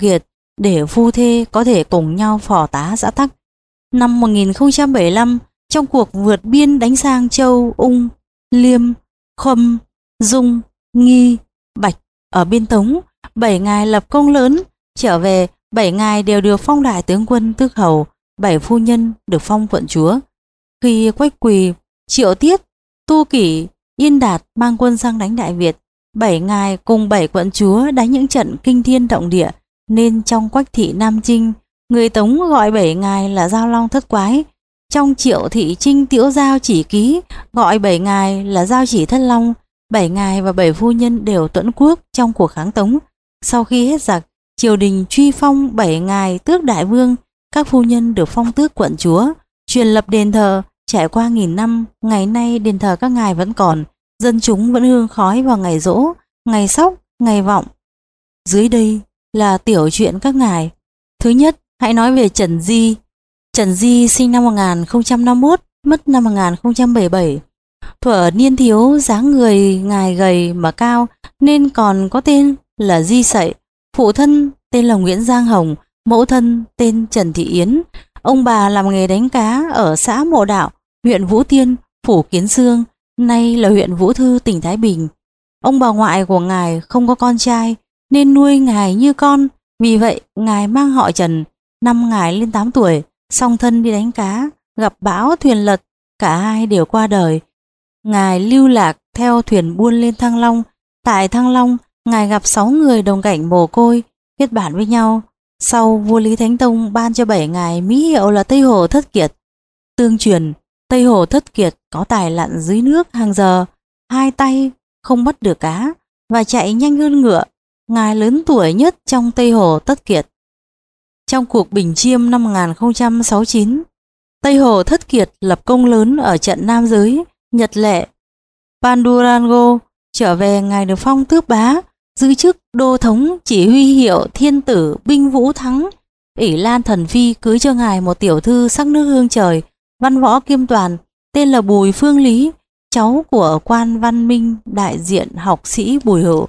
S1: để phu thê có thể cùng nhau phò tá xã tắc. Năm một nghìn không trăm bảy mươi lăm, trong cuộc vượt biên đánh sang Châu, Ung, Liêm, Khâm, Dung, Nghi, Bạch ở biên Tống, bảy ngài lập công lớn. Trở về, bảy ngài đều được phong đại tướng quân tước hầu, bảy phu nhân được phong quận chúa. Khi Quách Quỳ, Triệu Tiết, Tu Kỷ, Yên Đạt mang quân sang đánh Đại Việt, bảy ngài cùng bảy quận chúa đánh những trận kinh thiên động địa, nên trong Quách thị Nam Trinh, người Tống gọi bảy ngài là Giao Long Thất Quái. Trong Triệu thị Trinh Tiễu Giao Chỉ Ký gọi bảy ngài là Giao Chỉ Thất Long. Bảy ngài và bảy phu nhân đều tuẫn quốc trong cuộc kháng Tống. Sau khi hết giặc, triều đình truy phong bảy ngài tước đại vương, các phu nhân được phong tước quận chúa, truyền lập đền thờ. Trải qua nghìn năm, ngày nay đền thờ các ngài vẫn còn, dân chúng vẫn hương khói vào ngày giỗ, ngày sóc, ngày vọng. Dưới đây là tiểu truyện các ngài. Thứ nhất, hãy nói về Trần Di. Trần Di sinh năm một nghìn không trăm năm mươi mốt, mất năm một nghìn không trăm bảy mươi bảy. Thuở niên thiếu, dáng người ngài gầy mà cao nên còn có tên là Di Sậy. Phụ thân tên là Nguyễn Giang Hồng, mẫu thân tên Trần Thị Yến. Ông bà làm nghề đánh cá ở xã Mộ Đạo, huyện Vũ Tiên, phủ Kiến Xương, nay là huyện Vũ Thư, tỉnh Thái Bình. Ông bà ngoại của ngài không có con trai nên nuôi ngài như con, vì vậy ngài mang họ Trần. Năm ngài lên tám tuổi, song thân đi đánh cá, gặp bão thuyền lật, cả hai đều qua đời. Ngài lưu lạc theo thuyền buôn lên Thăng Long. Tại Thăng Long, ngài gặp sáu người đồng cảnh mồ côi, kết bạn với nhau. Sau, vua Lý Thánh Tông ban cho bảy ngài mỹ hiệu là Tây Hồ Thất Kiệt. Tương truyền, Tây Hồ Thất Kiệt có tài lặn dưới nước hàng giờ, hai tay không bắt được cá và chạy nhanh hơn ngựa. Ngài lớn tuổi nhất trong Tây Hồ Thất Kiệt. Trong cuộc Bình Chiêm năm một nghìn không trăm sáu mươi chín, Tây Hồ Thất Kiệt lập công lớn ở trận Nam Giới, Nhật Lệ, Pandurango. Trở về, ngài được phong tước bá, giữ chức đô thống, chỉ huy hiệu Thiên Tử binh Vũ Thắng. ỷ Lan Thần Phi cưới cho ngài một tiểu thư sắc nước hương trời, văn võ kiêm toàn, tên là Bùi Phương Lý, cháu của quan văn minh đại diện học sĩ Bùi Hữu.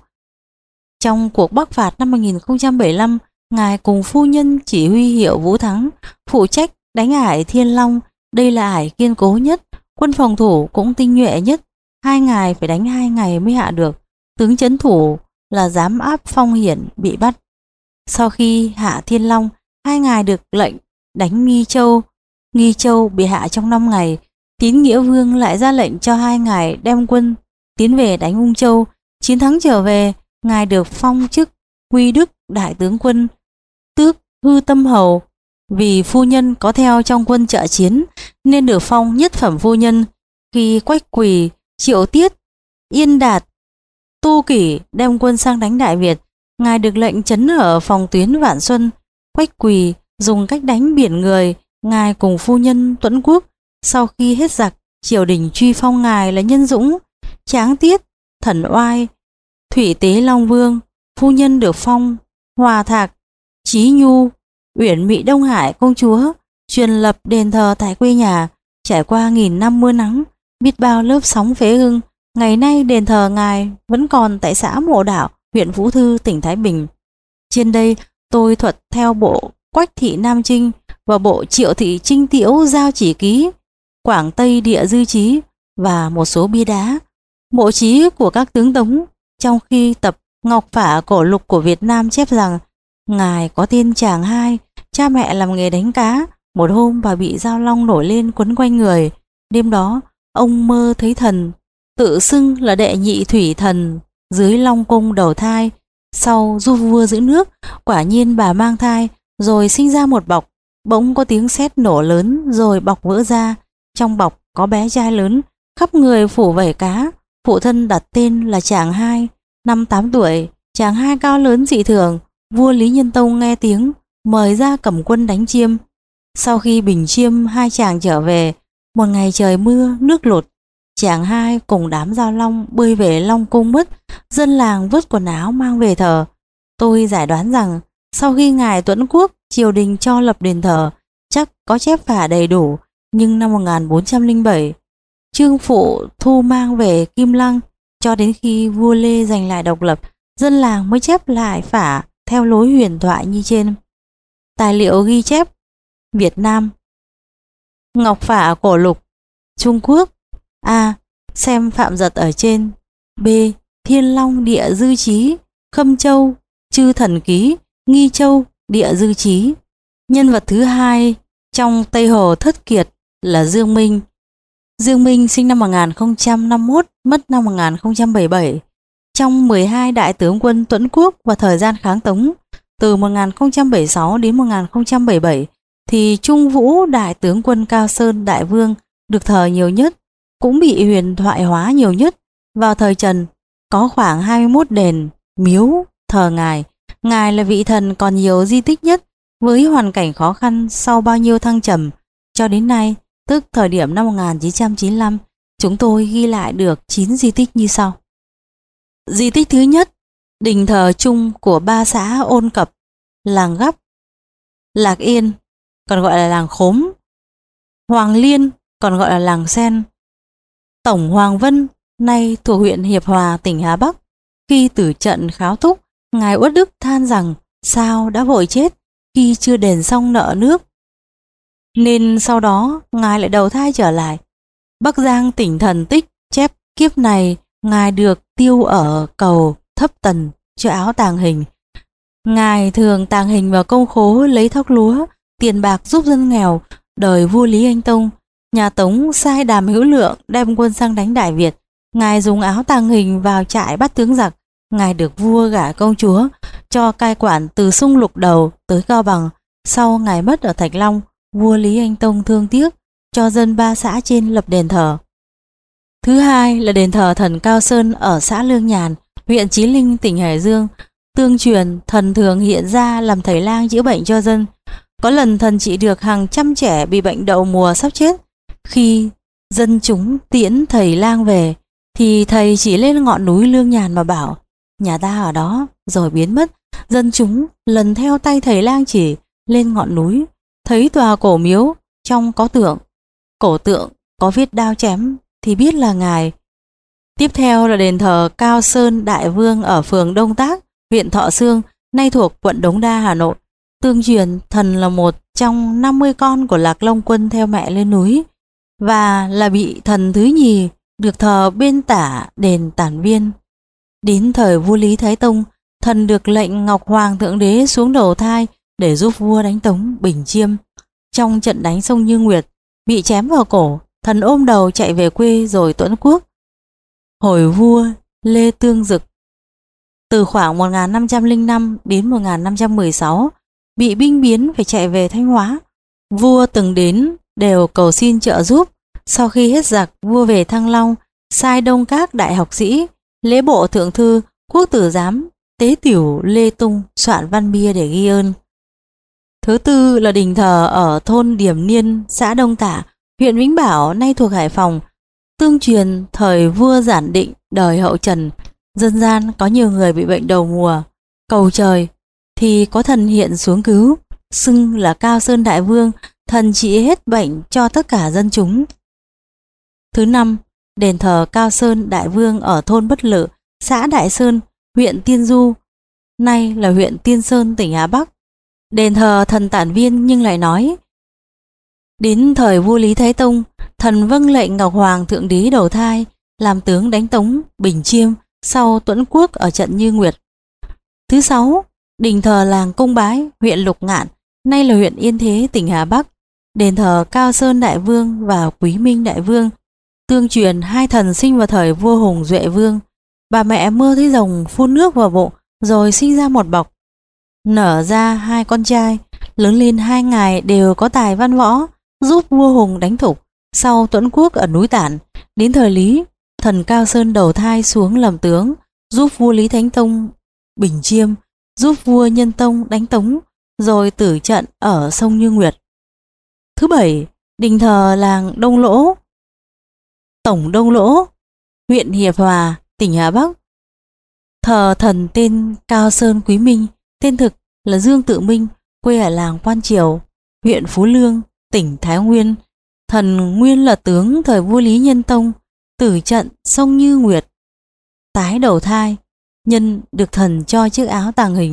S1: Trong cuộc Bắc phạt năm một nghìn không trăm bảy mươi lăm, ngài cùng phu nhân chỉ huy hiệu Vũ Thắng, phụ trách đánh ải Thiên Long. Đây là ải kiên cố nhất, quân phòng thủ cũng tinh nhuệ nhất. Hai ngài phải đánh hai ngày mới hạ được. Tướng trấn thủ là Giám áp Phong Hiển bị bắt. Sau khi hạ Thiên Long, hai ngài được lệnh đánh Nghi Châu. Nghi Châu bị hạ trong năm ngày. Tín Nghĩa Vương lại ra lệnh cho hai ngài đem quân tiến về đánh Ung Châu. Chiến thắng trở về, ngài được phong chức Quy Đức đại tướng quân, tước Hư Tâm Hầu. Vì phu nhân có theo trong quân trợ chiến nên được phong nhất phẩm phu nhân. Khi Quách Quỳ, Triệu Tiết, Yên Đạt, Tu Kỷ đem quân sang đánh Đại Việt, ngài được lệnh trấn ở phòng tuyến Vạn Xuân. Quách Quỳ dùng cách đánh biển người, ngài cùng phu nhân tuẫn quốc. Sau khi hết giặc, triều đình truy phong ngài là Nhân Dũng, Tráng Tiết, Thần Oai, Thủy Tế Long Vương. Phu nhân được phong Hòa Thạc, Chí Nhu, Uyển Mị Đông Hải công chúa, truyền lập đền thờ tại quê nhà. Trải qua nghìn năm mưa nắng, biết bao lớp sóng phế hưng, ngày nay đền thờ ngài vẫn còn tại xã Mộ Đạo, huyện Vũ Thư, tỉnh Thái Bình. Trên đây tôi thuật theo bộ Quách thị Nam Trinh và bộ Triệu thị Trinh Tiễu Giao Chỉ Ký, Quảng Tây Địa Dư Chí và một số bia đá, mộ chí của các tướng Tống. Trong khi tập Ngọc Phả Cổ Lục của Việt Nam chép rằng ngài có tên Tràng Hai, cha mẹ làm nghề đánh cá. Một hôm bà bị dao long nổi lên quấn quanh người. Đêm đó ông mơ thấy thần, tự xưng là đệ nhị thủy thần dưới Long Cung đầu thai. Sau giúp vua giữ nước, quả nhiên bà mang thai rồi sinh ra một bọc. Bỗng có tiếng sét nổ lớn rồi bọc vỡ ra. Trong bọc có bé trai lớn, khắp người phủ vảy cá. Phụ thân đặt tên là Tràng Hai. Năm tám tuổi, Tràng Hai cao lớn dị thường. Vua Lý Nhân Tông nghe tiếng mời ra cầm quân đánh Chiêm. Sau khi bình Chiêm, hai chàng trở về. Một ngày trời mưa, nước lụt, Tràng Hai cùng đám Giao Long bơi về Long Cung mất. Dân làng vớt quần áo mang về thờ. Tôi giải đoán rằng sau khi ngài tuẫn quốc, triều đình cho lập đền thờ, chắc có chép phả đầy đủ. Nhưng năm một nghìn bốn trăm lẻ bảy, Trương Phụ thu mang về Kim Lăng. Cho đến khi vua Lê giành lại độc lập, dân làng mới chép lại phả theo lối huyền thoại như trên. Tài liệu ghi chép Việt Nam. Ngọc Phả Cổ Lục Trung Quốc. A. Xem Phạm Giật ở trên. B. Thiên Long Địa Dư Chí, Khâm Châu, Chư Thần Ký, Nghi Châu, Địa Dư Chí. Nhân vật thứ hai trong Tây Hồ Thất Kiệt là Dương Minh. Dương Minh sinh năm một nghìn không trăm năm mươi mốt, mất năm một nghìn không trăm bảy mươi bảy. Trong mười hai đại tướng quân Tuẫn Quốc và thời gian kháng Tống từ một nghìn không trăm bảy mươi sáu đến một nghìn không trăm bảy mươi bảy thì Trung Vũ đại tướng quân Cao Sơn Đại Vương được thờ nhiều nhất, cũng bị huyền thoại hóa nhiều nhất. Vào thời Trần có khoảng hai mươi mốt đền, miếu thờ ngài. Ngài là vị thần còn nhiều di tích nhất, với hoàn cảnh khó khăn sau bao nhiêu thăng trầm. Cho đến nay, tức thời điểm năm một nghìn chín trăm chín mươi lăm, chúng tôi ghi lại được chín di tích như sau. Di tích thứ nhất, đình thờ chung của ba xã Ôn Cập, làng Gắp, Lạc Yên, còn gọi là làng Khốm, Hoàng Liên, còn gọi là làng Sen, Tổng Hoàng Vân, nay thuộc huyện Hiệp Hòa, tỉnh Hà Bắc. Khi tử trận kháo thúc, ngài Uất Đức than rằng sao đã vội chết khi chưa đền xong nợ nước, nên sau đó ngài lại đầu thai trở lại. Bắc Giang tỉnh Thần Tích chép kiếp này ngài được tiêu ở cầu Thấp Tần cho áo tàng hình. Ngài thường tàng hình vào công khố lấy thóc lúa, tiền bạc giúp dân nghèo. Đời vua Lý Anh Tông, nhà Tống sai Đàm Hữu Lượng đem quân sang đánh Đại Việt. Ngài dùng áo tàng hình vào trại bắt tướng giặc. Ngài được vua gả công chúa cho cai quản từ Sung Lục Đầu tới Cao Bằng. Sau ngài mất ở Thạch Long, vua Lý Anh Tông thương tiếc cho dân ba xã trên lập đền thờ. Thứ hai là đền thờ thần Cao Sơn ở xã Lương Nhàn, huyện Chí Linh, tỉnh Hải Dương. Tương truyền thần thường hiện ra làm thầy lang chữa bệnh cho dân. Có lần thần trị được hàng trăm trẻ bị bệnh đậu mùa sắp chết. Khi dân chúng tiễn thầy lang về thì thầy chỉ lên ngọn núi Lương Nhàn mà bảo nhà ta ở đó, rồi biến mất. Dân chúng lần theo tay thầy lang chỉ lên ngọn núi, thấy tòa cổ miếu trong có tượng, cổ tượng có viết đao chém thì biết là ngài. Tiếp theo là đền thờ Cao Sơn Đại Vương ở phường Đông Tác, huyện Thọ Xương, nay thuộc quận Đống Đa, Hà Nội. Tương truyền thần là một trong năm mươi con của Lạc Long Quân theo mẹ lên núi, và là vị thần thứ nhì được thờ bên tả đền Tản Viên. Đến thời vua Lý Thái Tông, thần được lệnh Ngọc Hoàng Thượng Đế xuống đầu thai để giúp vua đánh Tống Bình Chiêm. Trong trận đánh sông Như Nguyệt, bị chém vào cổ, thần ôm đầu chạy về quê rồi Tuẫn Quốc. Hồi vua Lê Tương Dực, từ khoảng một nghìn năm trăm lẻ năm đến một nghìn năm trăm mười sáu, bị binh biến phải chạy về Thanh Hóa. Vua từng đến đều cầu xin trợ giúp. Sau khi hết giặc, vua về Thăng Long, sai đông các đại học sĩ, lễ bộ thượng thư, quốc tử giám, tế tiểu Lê Tung soạn văn bia để ghi ơn. Thứ tư là đình thờ ở thôn Điểm Niên, xã Đông Tả, huyện Vĩnh Bảo, nay thuộc Hải Phòng. Tương truyền thời vua Giản Định đời hậu Trần, dân gian có nhiều người bị bệnh đầu mùa, cầu trời thì có thần hiện xuống cứu, xưng là Cao Sơn Đại Vương, thần trị hết bệnh cho tất cả dân chúng. Thứ năm, đền thờ Cao Sơn Đại Vương ở thôn Bất Lự, xã Đại Sơn, huyện Tiên Du, nay là huyện Tiên Sơn, tỉnh Hà Bắc. Đền thờ thần Tản Viên nhưng lại nói đến thời vua Lý Thái Tông, thần vâng lệnh Ngọc Hoàng Thượng Đế đầu thai làm tướng đánh Tống Bình Chiêm sau Tuẫn Quốc ở trận Như Nguyệt. Thứ sáu, đình thờ làng Công Bái, huyện Lục Ngạn, nay là huyện Yên Thế, tỉnh Hà Bắc. Đền thờ Cao Sơn Đại Vương và Quý Minh Đại Vương. Tương truyền hai thần sinh vào thời vua Hùng Duệ Vương. Bà mẹ mơ thấy rồng phun nước vào bụng rồi sinh ra một bọc, nở ra hai con trai. Lớn lên hai ngài đều có tài văn võ, giúp vua Hùng đánh thục. Sau Tuẫn Quốc ở núi Tản, đến thời Lý, thần Cao Sơn đầu thai xuống làm tướng, giúp vua Lý Thánh Tông Bình Chiêm, giúp vua Nhân Tông đánh Tống, rồi tử trận ở sông Như Nguyệt. Thứ bảy, đình thờ làng Đông Lỗ, Tổng Đông Lỗ, huyện Hiệp Hòa, tỉnh Hà Bắc. Thờ thần tên Cao Sơn Quý Minh, tên thực là Dương Tự Minh, quê ở làng Quan Triều, huyện Phú Lương, tỉnh Thái Nguyên. Thần nguyên là tướng thời vua Lý Nhân Tông, tử trận sông Như Nguyệt. Tái đầu thai, nhân được thần cho chiếc áo tàng hình,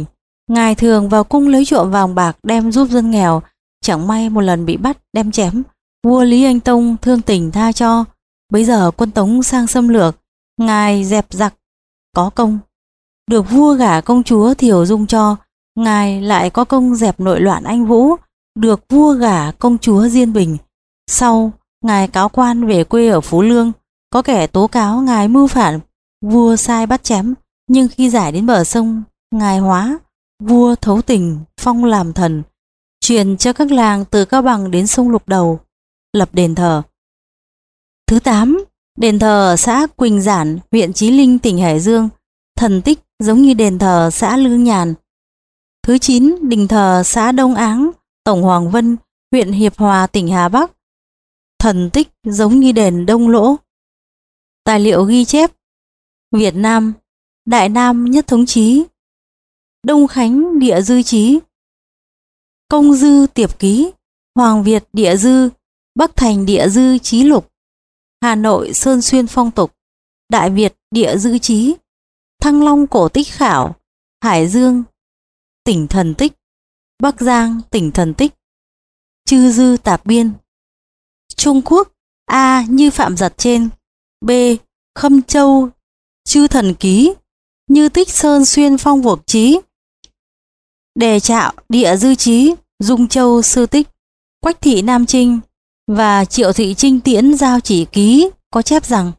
S1: Ngài thường vào cung lấy trộm vàng bạc đem giúp dân nghèo, chẳng may một lần bị bắt đem chém. Vua Lý Anh Tông thương tình tha cho. Bấy giờ quân Tống sang xâm lược, ngài dẹp giặc có công. Được vua gả công chúa Thiều Dung cho, ngài lại có công dẹp nội loạn Anh Vũ. Được vua gả công chúa Diên Bình. Sau, ngài cáo quan về quê ở Phú Lương, có kẻ tố cáo ngài mưu phản, vua sai bắt chém, nhưng khi giải đến bờ sông, ngài hóa. Vua thấu tình phong làm thần, truyền cho các làng từ Cao Bằng đến sông Lục Đầu, lập đền thờ. Thứ tám, đền thờ ở xã Quỳnh Giản, huyện Chí Linh, tỉnh Hải Dương, thần tích giống như đền thờ xã Lương Nhàn. Thứ chín, đình thờ xã Đông Áng, Tổng Hoàng Vân, huyện Hiệp Hòa, tỉnh Hà Bắc, thần tích giống như đền Đông Lỗ. Tài liệu ghi chép: Việt Nam, Đại Nam Nhất Thống Chí, Đông Khánh Địa Dư Chí, Công Dư Tiệp Ký, Hoàng Việt Địa Dư, Bắc Thành Địa Dư Chí Lục, Hà Nội Sơn Xuyên Phong Tục, Đại Việt Địa Dư Chí, Thăng Long Cổ Tích Khảo, Hải Dương tỉnh thần tích, Bắc Giang tỉnh thần tích, Chư Dư Tạp Biên. Trung Quốc: A. Như Phạm Giật trên, B. Khâm Châu Chư Thần Ký, Như Tích Sơn Xuyên Phong Vực Chí, Đề Trạo Địa Dư Chí, Dung Châu Sư Tích, Quách Thị Nam Trinh và Triệu Thị Trinh Tiễn Giao Chỉ Ký có chép rằng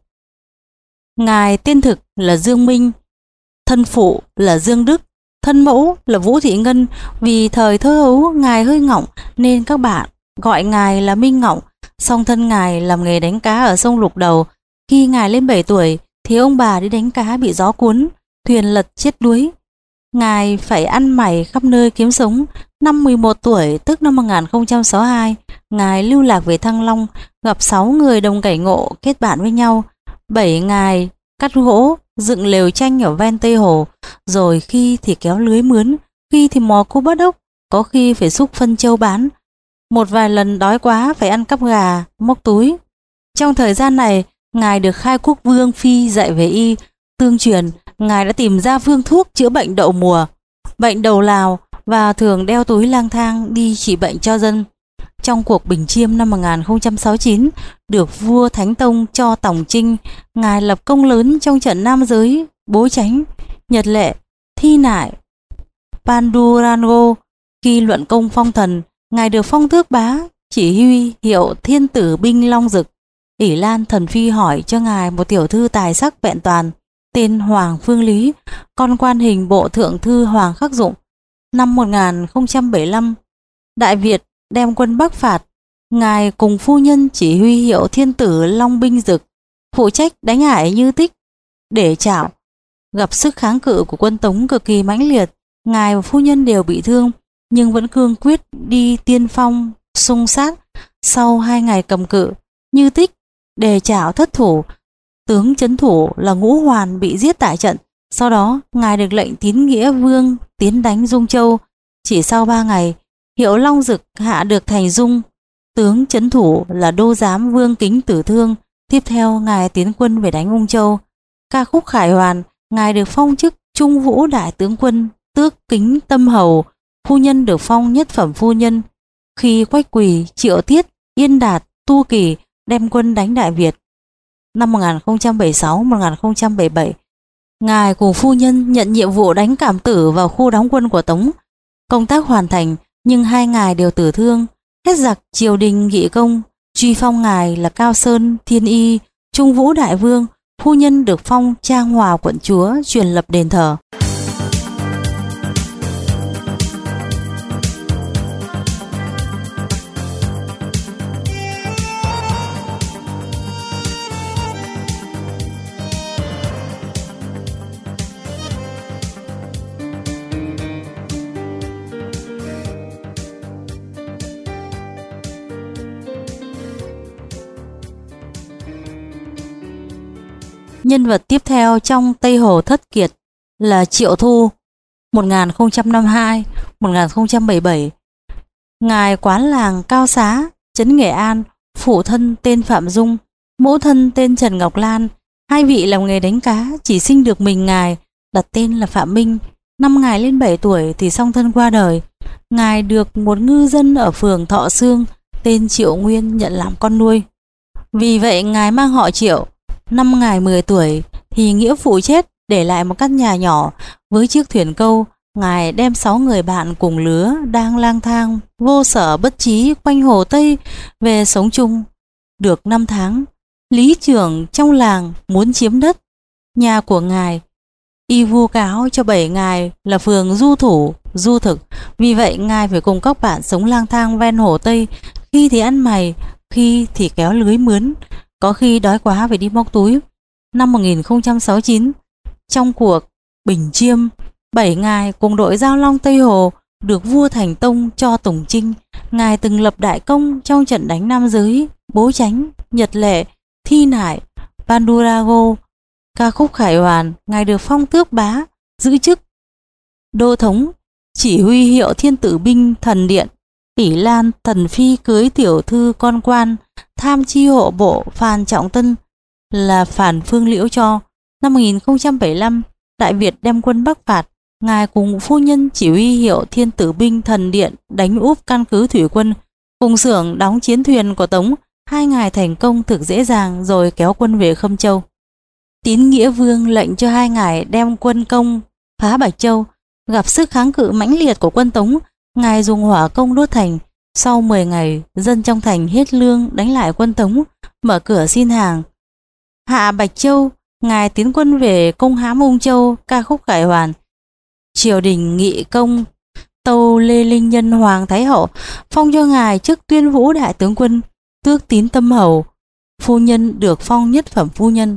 S1: ngài tên thực là Dương Minh, thân phụ là Dương Đức, thân mẫu là Vũ Thị Ngân. Vì thời thơ ấu ngài hơi ngọng nên các bạn gọi ngài là Minh Ngọng. Song thân ngài làm nghề đánh cá ở sông Lục Đầu. Khi ngài lên bảy tuổi thì ông bà đi đánh cá bị gió cuốn, thuyền lật chết đuối. Ngài phải ăn mày khắp nơi kiếm sống. Năm mười một tuổi, tức năm một nghìn không trăm sáu mươi hai, ngài lưu lạc về Thăng Long, gặp sáu người đồng cảnh ngộ kết bạn với nhau. Bảy ngài cắt gỗ, dựng lều tranh ở ven Tây Hồ, rồi khi thì kéo lưới mướn, khi thì mò cua bắt ốc, có khi phải xúc phân trâu bán. Một vài lần đói quá phải ăn cắp gà, móc túi. Trong thời gian này, ngài được Khai Quốc Vương Phi dạy về y, tương truyền. Ngài đã tìm ra phương thuốc chữa bệnh đậu mùa, bệnh đầu lào và thường đeo túi lang thang đi trị bệnh cho dân. Trong cuộc Bình Chiêm năm một nghìn không trăm sáu mươi chín, được vua Thánh Tông cho tòng chinh, ngài lập công lớn trong trận Nam Giới, Bố Chánh, Nhật Lệ, Thi Nại, Pandurango. Khi luận công phong thần, ngài được phong tước bá, chỉ huy hiệu Thiên Tử Binh Long Dực. Ỷ Lan Thần Phi hỏi cho ngài một tiểu thư tài sắc vẹn toàn, tên Hoàng Phương Lý, con quan hình bộ thượng thư Hoàng Khắc Dụng. Năm một nghìn không trăm bảy mươi lăm, Đại Việt đem quân Bắc phạt, ngài cùng phu nhân chỉ huy hiệu Thiên Tử Long Binh Dực, phụ trách đánh ải Như Tích, Để Trạo. Gặp sức kháng cự của quân Tống cực kỳ mãnh liệt, ngài và phu nhân đều bị thương, nhưng vẫn cương quyết đi tiên phong xung sát. Sau hai ngày cầm cự, Như Tích, Đề Trạo thất thủ, tướng trấn thủ là Ngũ Hoàn bị giết tại trận. Sau đó ngài được lệnh Tín Nghĩa Vương tiến đánh Dung Châu. Chỉ sau ba ngày, hiệu Long Dực hạ được thành Dung, tướng trấn thủ là Đô Giám Vương Kính Tử Thương. Tiếp theo ngài tiến quân về đánh Ung Châu. Ca khúc khải hoàn, ngài được phong chức Trung Vũ Đại Tướng Quân, tước Kính Tâm Hầu, phu nhân được phong nhất phẩm phu nhân. Khi Quách Quỳ, Triệu Tiết, Yên Đạt, Tu Kỳ đem quân đánh Đại Việt năm một nghìn không trăm bảy mươi sáu đến một nghìn không trăm bảy mươi bảy, ngài cùng phu nhân nhận nhiệm vụ đánh Cảm Tử vào khu đóng quân của Tống. Công tác hoàn thành, nhưng hai ngài đều tử thương. Hết giặc, triều đình nghị công, truy phong ngài là Cao Sơn Thiên Y, Trung Vũ Đại Vương. Phu nhân được phong Trang Hòa quận chúa, truyền lập đền thờ. Nhân vật tiếp theo trong Tây Hồ Thất Kiệt là Triệu Thu, một nghìn không trăm năm mươi hai đến một nghìn không trăm bảy mươi bảy. Ngài quán làng Cao Xá, trấn Nghệ An, phụ thân tên Phạm Dung, mẫu thân tên Trần Ngọc Lan. Hai vị làm nghề đánh cá, chỉ sinh được mình ngài, đặt tên là Phạm Minh. Năm ngài lên bảy tuổi thì song thân qua đời. Ngài được một ngư dân ở phường Thọ Sương tên Triệu Nguyên nhận làm con nuôi. Vì vậy ngài mang họ Triệu. Năm ngài mười tuổi thì nghĩa phụ chết, để lại một căn nhà nhỏ với chiếc thuyền câu. Ngài đem sáu người bạn cùng lứa đang lang thang vô sở bất trí quanh hồ Tây về sống chung. Được năm tháng, lý trưởng trong làng muốn chiếm đất nhà của ngài, y vu cáo cho bảy ngài là phường du thủ, du thực. Vì vậy ngài phải cùng các bạn sống lang thang ven hồ Tây, khi thì ăn mày, khi thì kéo lưới mướn, có khi đói quá phải đi móc túi. Năm một nghìn không trăm sáu mươi chín, trong cuộc Bình Chiêm, bảy ngài cùng đội Giao Long Tây Hồ được vua Thành Tông cho tùng chinh. Ngài từng lập đại công trong trận đánh Nam Giới, Bố Chánh, Nhật Lệ, Thi Nại, Pandurago, ca khúc Khải Hoàn. Ngài được phong tước bá, giữ chức đô thống, chỉ huy hiệu Thiên Tử binh thần điện. ỷ Lan thần phi cưới tiểu thư con quan, tham chi hộ bộ Phan Trọng Tân là Phản Phương Liễu cho. Năm một nghìn không trăm bảy mươi lăm, Đại Việt đem quân bắc phạt. Ngài cùng phu nhân chỉ huy hiệu Thiên Tử binh thần điện đánh úp căn cứ thủy quân, cùng xưởng đóng chiến thuyền của Tống. Hai ngài thành công thực dễ dàng rồi kéo quân về Khâm Châu. Tín Nghĩa Vương lệnh cho hai ngài đem quân công phá Bạch Châu. Gặp sức kháng cự mãnh liệt của quân Tống, ngài dùng hỏa công đốt thành. Sau mười ngày, dân trong thành hết lương đánh lại quân Tống, mở cửa xin hàng. Hạ Bạch Châu, ngài tiến quân về công hãm Ung Châu, ca khúc Khải Hoàn. Triều đình nghị công tâu Lê Linh Nhân Hoàng Thái Hậu, phong cho ngài chức Tuyên Vũ đại tướng quân, tước tín tâm hầu. Phu nhân được phong nhất phẩm phu nhân.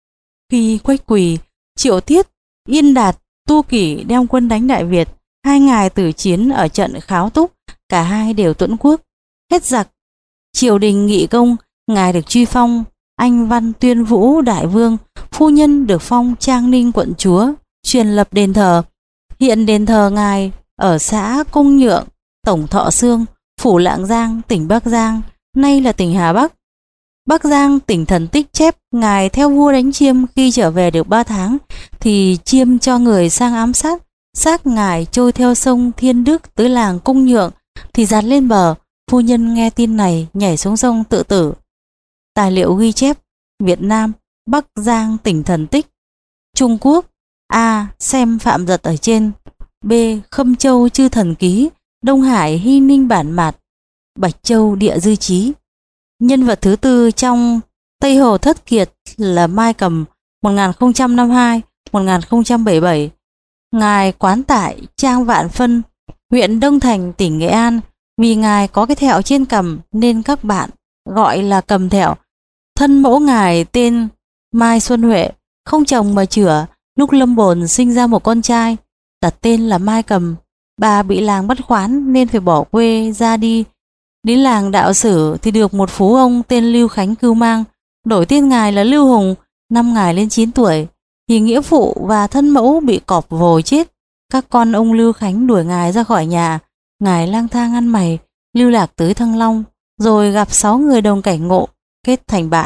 S1: Khi Quách Quỳ, Triệu Tiết, Yên Đạt, Tu Kỷ đem quân đánh Đại Việt, hai ngài tử chiến ở trận Kháo Túc, cả hai đều tuẫn quốc. Hết giặc, triều đình nghị công, ngài được truy phong Anh Văn Tuyên Vũ đại vương, phu nhân được phong Trang Ninh quận chúa, truyền lập đền thờ. Hiện đền thờ ngài ở xã Cung Nhượng, tổng Thọ Sương, phủ Lạng Giang, tỉnh Bắc Giang, nay là tỉnh Hà Bắc. Bắc Giang, tỉnh Thần Tích chép ngài theo vua đánh Chiêm, khi trở về được ba tháng thì Chiêm cho người sang ám sát, xác ngài trôi theo sông Thiên Đức tới làng Cung Nhượng thì dạt lên bờ. Phu nhân nghe tin này nhảy xuống sông tự tử. Tài liệu ghi chép: Việt Nam, Bắc Giang, tỉnh Thần Tích. Trung Quốc: A. Xem Phạm Giật ở trên. B. Khâm Châu Chư Thần Ký. Đông Hải Hy Ninh Bản Mạt. Bạch Châu Địa Dư Chí. Nhân vật thứ tư trong Tây Hồ Thất Kiệt là Mai Cầm, một nghìn không trăm năm mươi hai đến một nghìn không trăm bảy mươi bảy. Ngài quán tại Trang Vạn Phân, huyện Đông Thành, tỉnh Nghệ An. Vì ngài có cái thẹo trên cằm nên các bạn gọi là cầm thẹo. Thân mẫu ngài tên Mai Xuân Huệ, không chồng mà chửa. Lúc lâm bồn sinh ra một con trai, đặt tên là Mai Cầm. Bà bị làng bắt khoán nên phải bỏ quê ra đi. Đến làng Đạo Sử thì được một phú ông tên Lưu Khánh cưu mang, đổi tên ngài là Lưu Hùng. Năm ngài lên chín tuổi thì nghĩa phụ và thân mẫu bị cọp vồ chết. Các con ông Lưu Khánh đuổi ngài ra khỏi nhà. Ngài lang thang ăn mày, lưu lạc tới Thăng Long, rồi gặp sáu người đồng cảnh ngộ, kết thành bạn.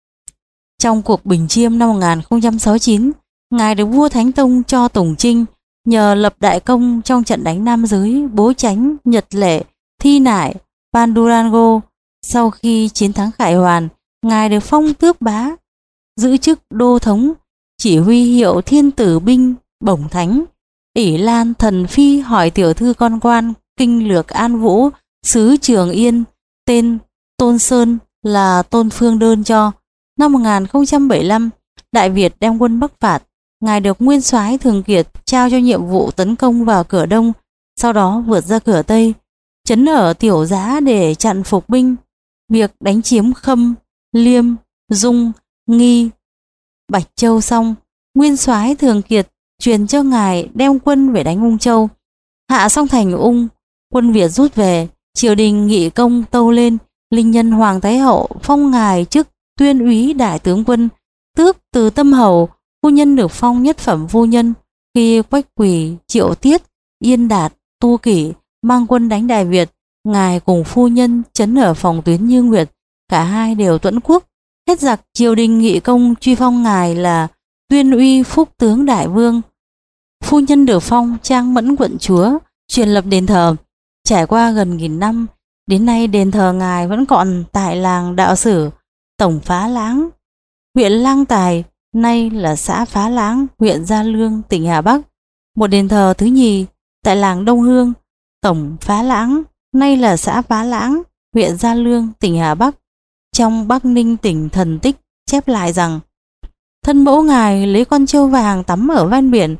S1: Trong cuộc Bình Chiêm năm một nghìn không trăm sáu mươi chín, ngài được vua Thánh Tông cho tùng chinh, nhờ lập đại công trong trận đánh Nam Giới, Bố Chánh, Nhật Lệ, Thi Nại, Pandurago. Sau khi chiến thắng Khải Hoàn, ngài được phong tước bá, giữ chức đô thống, chỉ huy hiệu Thiên Tử binh bổng thánh. ỷ Lan thần phi hỏi tiểu thư con quan kinh lược An Vũ, xứ Trường Yên, tên Tôn Sơn là Tôn Phương Đơn cho. Năm một nghìn không trăm bảy mươi lăm, Đại Việt đem quân bắc phạt. Ngài được nguyên soái Thường Kiệt trao cho nhiệm vụ tấn công vào cửa Đông, sau đó vượt ra cửa Tây, trấn ở Tiểu Giá để chặn phục binh. Việc đánh chiếm Khâm, Liêm, Dung, Nghi, Bạch Châu xong, nguyên soái Thường Kiệt truyền cho ngài đem quân về đánh Ung Châu. Hạ xong thành Ung, quân Việt rút về, triều đình nghị công tâu lên Linh Nhân Hoàng Thái Hậu, phong ngài chức Tuyên úy đại tướng quân, tước từ tâm hầu. Phu nhân được phong nhất phẩm phu nhân. Khi Quách Quỳ, Triệu Tiết, Yên Đạt, Tu Kỷ mang quân đánh Đại Việt, ngài cùng phu nhân trấn ở phòng tuyến Như Nguyệt, cả hai đều tuẫn quốc. Hết giặc, triều đình nghị công truy phong ngài là Tuyên uy phúc tướng đại vương. Phu nhân được phong Trang Mẫn quận chúa, truyền lập đền thờ. Trải qua gần nghìn năm, đến nay đền thờ ngài vẫn còn tại làng Đạo Sử, tổng Phá Láng, huyện Lang Tài, nay là xã Phá Láng, huyện Gia Lương, tỉnh Hà Bắc. Một đền thờ thứ nhì tại làng Đông Hương, tổng Phá Láng, nay là xã Phá Láng, huyện Gia Lương, tỉnh Hà Bắc. Trong Bắc Ninh tỉnh Thần Tích chép lại rằng thân mẫu ngài lấy con trâu vàng tắm ở ven biển.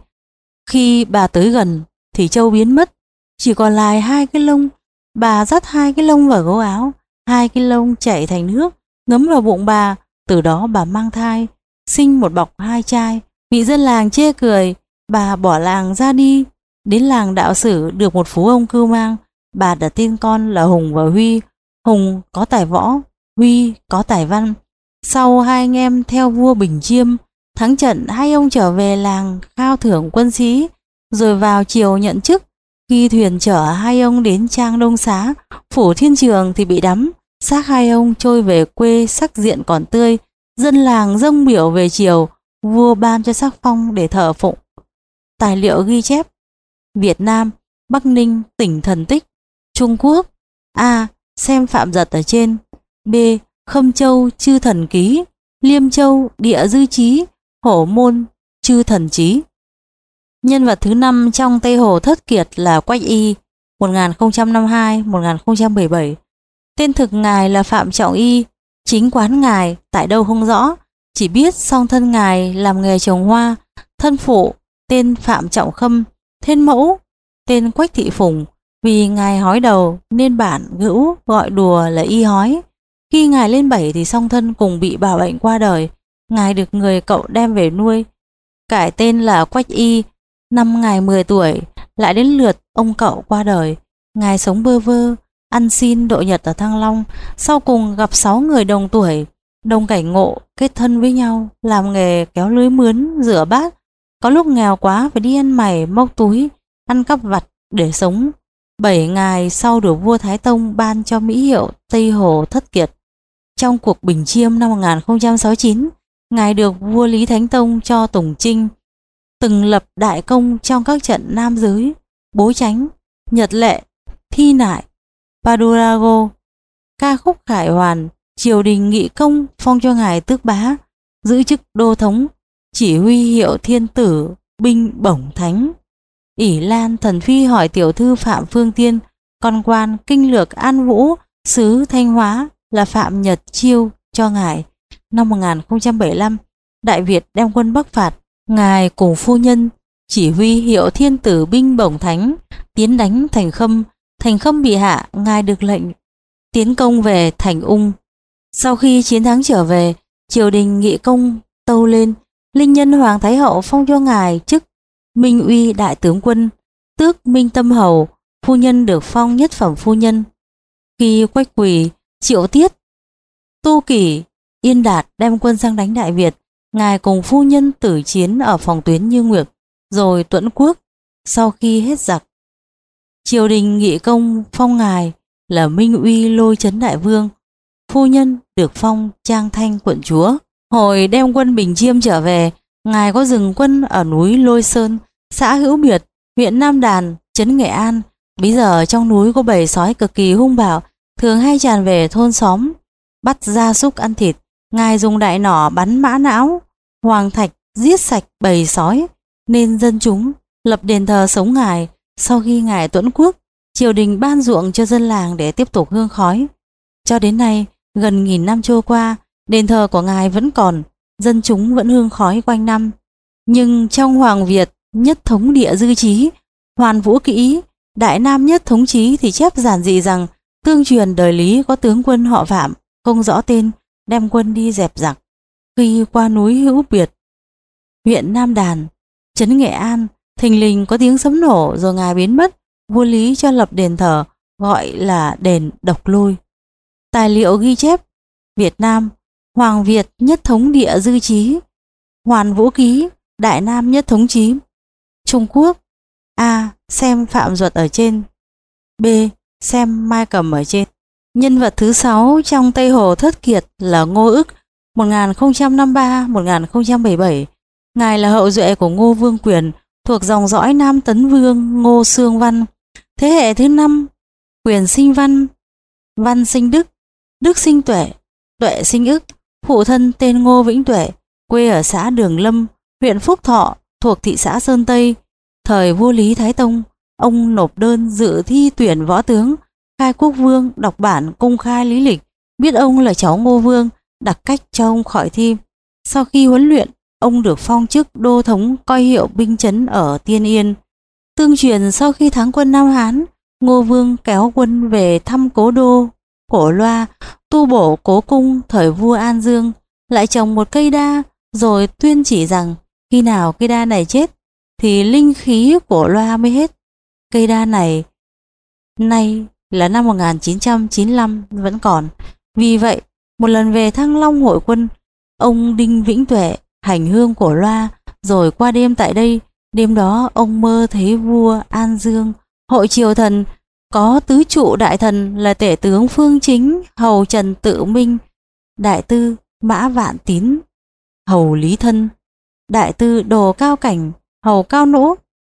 S1: Khi bà tới gần thì trâu biến mất, chỉ còn lại hai cái lông. Bà dắt hai cái lông vào gấu áo, hai cái lông chảy thành nước ngấm vào bụng bà. Từ đó bà mang thai, sinh một bọc hai trai. Bị dân làng chê cười, bà bỏ làng ra đi. Đến làng Đạo Sử được một phú ông cưu mang. Bà đặt tên con là Hùng và Huy. Hùng có tài võ, Huy có tài văn. Sau hai anh em theo vua Bình Chiêm thắng trận, hai ông trở về làng khao thưởng quân sĩ, rồi vào triều nhận chức. Khi thuyền chở hai ông đến Trang Đông Xá, phủ Thiên Trường thì bị đắm. Xác hai ông trôi về quê, sắc diện còn tươi. Dân làng dâng biểu về triều, vua ban cho sắc phong để thờ phụng. Tài liệu ghi chép: Việt Nam, Bắc Ninh, tỉnh Thần Tích. Trung Quốc: A. Xem Phạm Giật ở trên. B. Khâm Châu Chư Thần Ký. Liêm Châu Địa Dư Chí. Hổ Môn Chư Thần Chí. Nhân vật thứ năm trong Tây Hồ Thất Kiệt là Quách Y, một nghìn không trăm năm mươi hai đến một nghìn không trăm bảy mươi bảy. Tên thực ngài là Phạm Trọng Y, chính quán ngài tại đâu không rõ, chỉ biết song thân ngài làm nghề trồng hoa. Thân phụ tên Phạm Trọng Khâm, thân mẫu tên Quách Thị Phùng. Vì ngài hói đầu nên bản hữu gọi đùa là Y hói. Khi ngài lên bảy thì song thân cùng bị bạo bệnh qua đời. Ngài được người cậu đem về nuôi, cải tên là Quách Y. Năm ngài mười tuổi, lại đến lượt ông cậu qua đời. Ngài sống bơ vơ, ăn xin độ nhật ở Thăng Long. Sau cùng gặp sáu người đồng tuổi, đồng cảnh ngộ, kết thân với nhau, làm nghề kéo lưới mướn, rửa bát. Có lúc nghèo quá phải đi ăn mày, móc túi, ăn cắp vặt để sống. Bảy ngày sau được vua Thái Tông ban cho mỹ hiệu Tây Hồ Thất Kiệt. Trong cuộc Bình Chiêm năm một nghìn không trăm sáu mươi chín, ngài được vua Lý Thánh Tông cho tùng chinh, từng lập đại công trong các trận Nam Giới, Bố Chánh, Nhật Lệ, Thi Nại, Padurago. Ca khúc khải hoàn, triều đình nghị công phong cho ngài tước bá, giữ chức đô thống, chỉ huy hiệu thiên tử, binh bổng thánh. ỷ Lan thần phi hỏi tiểu thư Phạm Phương Tiên, con quan kinh lược An Vũ, xứ Thanh Hóa là Phạm Nhật chiêu cho ngài. Năm một nghìn không trăm bảy mươi lăm, Đại Việt đem quân bắc phạt, ngài cùng phu nhân chỉ huy hiệu thiên tử binh bổng thánh tiến đánh thành Khâm. Thành Khâm bị hạ, ngài được lệnh tiến công về thành Ung. Sau khi chiến thắng trở về, triều đình nghị công tâu lên. Linh Nhân Hoàng Thái Hậu phong cho ngài chức Minh Uy đại tướng quân, tước Minh Tâm hầu, phu nhân được phong nhất phẩm phu nhân. Khi Quách Quỳ, Triệu Tiết, Tu Kỷ, Yên Đạt đem quân sang đánh Đại Việt, ngài cùng phu nhân tử chiến ở phòng tuyến Như Nguyệt, rồi Tuẫn Quốc. Sau khi hết giặc, triều đình nghị công phong ngài là Minh Uy Lôi Chấn đại vương, phu nhân được phong Trang Thanh quận chúa. Hồi đem quân Bình Chiêm trở về, ngài có dừng quân ở núi Lôi Sơn, xã Hữu Biệt, huyện Nam Đàn, trấn Nghệ An. Bây giờ trong núi có bầy sói cực kỳ hung bạo, thường hay tràn về thôn xóm, bắt gia súc ăn thịt. Ngài dùng đại nỏ bắn mã não, hoàng thạch giết sạch bầy sói, nên dân chúng lập đền thờ sống ngài. Sau khi ngài Tuẫn Quốc, triều đình ban ruộng cho dân làng để tiếp tục hương khói. Cho đến nay, gần nghìn năm trôi qua, đền thờ của ngài vẫn còn, dân chúng vẫn hương khói quanh năm. Nhưng trong Hoàng Việt Nhất Thống Địa Dư Chí, Hoàn Vũ Kỹ, Đại Nam Nhất Thống Chí thì chép giản dị rằng tương truyền đời Lý có tướng quân họ Phạm, không rõ tên, đem quân đi dẹp giặc. Khi qua núi Hữu Biệt, huyện Nam Đàn, trấn Nghệ An, thình lình có tiếng sấm nổ rồi ngài biến mất. Vua Lý cho lập đền thờ gọi là đền Độc Lôi. Tài liệu ghi chép: Việt Nam, Hoàng Việt Nhất Thống Địa Dư Chí, Hoàn Vũ Ký, Đại Nam Nhất Thống Chí. Trung Quốc: A. Xem Phạm Duật ở trên. B. Xem Mai Cầm ở trên. Nhân vật thứ sáu trong Tây Hồ Thất Kiệt là Ngô Ức, một nghìn không trăm năm mươi ba đến một nghìn không trăm bảy mươi bảy. Ngài là hậu duệ của Ngô Vương Quyền, thuộc dòng dõi Nam Tấn Vương Ngô Xương Văn. Thế hệ thứ năm, Quyền sinh Văn, Văn sinh Đức, Đức sinh Tuệ, Tuệ sinh Ức. Phụ thân tên Ngô Vĩnh Tuệ, quê ở xã Đường Lâm, huyện Phúc Thọ, thuộc thị xã Sơn Tây. Thời vua Lý Thái Tông, ông nộp đơn dự thi tuyển võ tướng. Khai Quốc Vương đọc bản công khai lý lịch, biết ông là cháu Ngô Vương, đặc cách cho ông khỏi thi. Sau khi huấn luyện, ông được phong chức đô thống coi hiệu binh chấn ở Tiên Yên. Tương truyền sau khi thắng quân Nam Hán, Ngô Vương kéo quân về thăm cố đô Cổ Loa, tu bổ cố cung thời vua An Dương, lại trồng một cây đa, rồi tuyên chỉ rằng khi nào cây đa này chết thì linh khí Cổ Loa mới hết. Cây đa này nay là năm một nghìn chín trăm chín mươi lăm vẫn còn. Vì vậy, một lần về Thăng Long hội quân, ông Đinh Vĩnh Tuệ hành hương Cổ Loa, rồi qua đêm tại đây. Đêm đó ông mơ thấy vua An Dương hội triều thần, có tứ trụ đại thần là tể tướng Phương Chính, hầu Trần Tự Minh, đại tư Mã Vạn Tín, hầu Lý Thân, đại tư Đồ Cao Cảnh, hầu Cao Nỗ,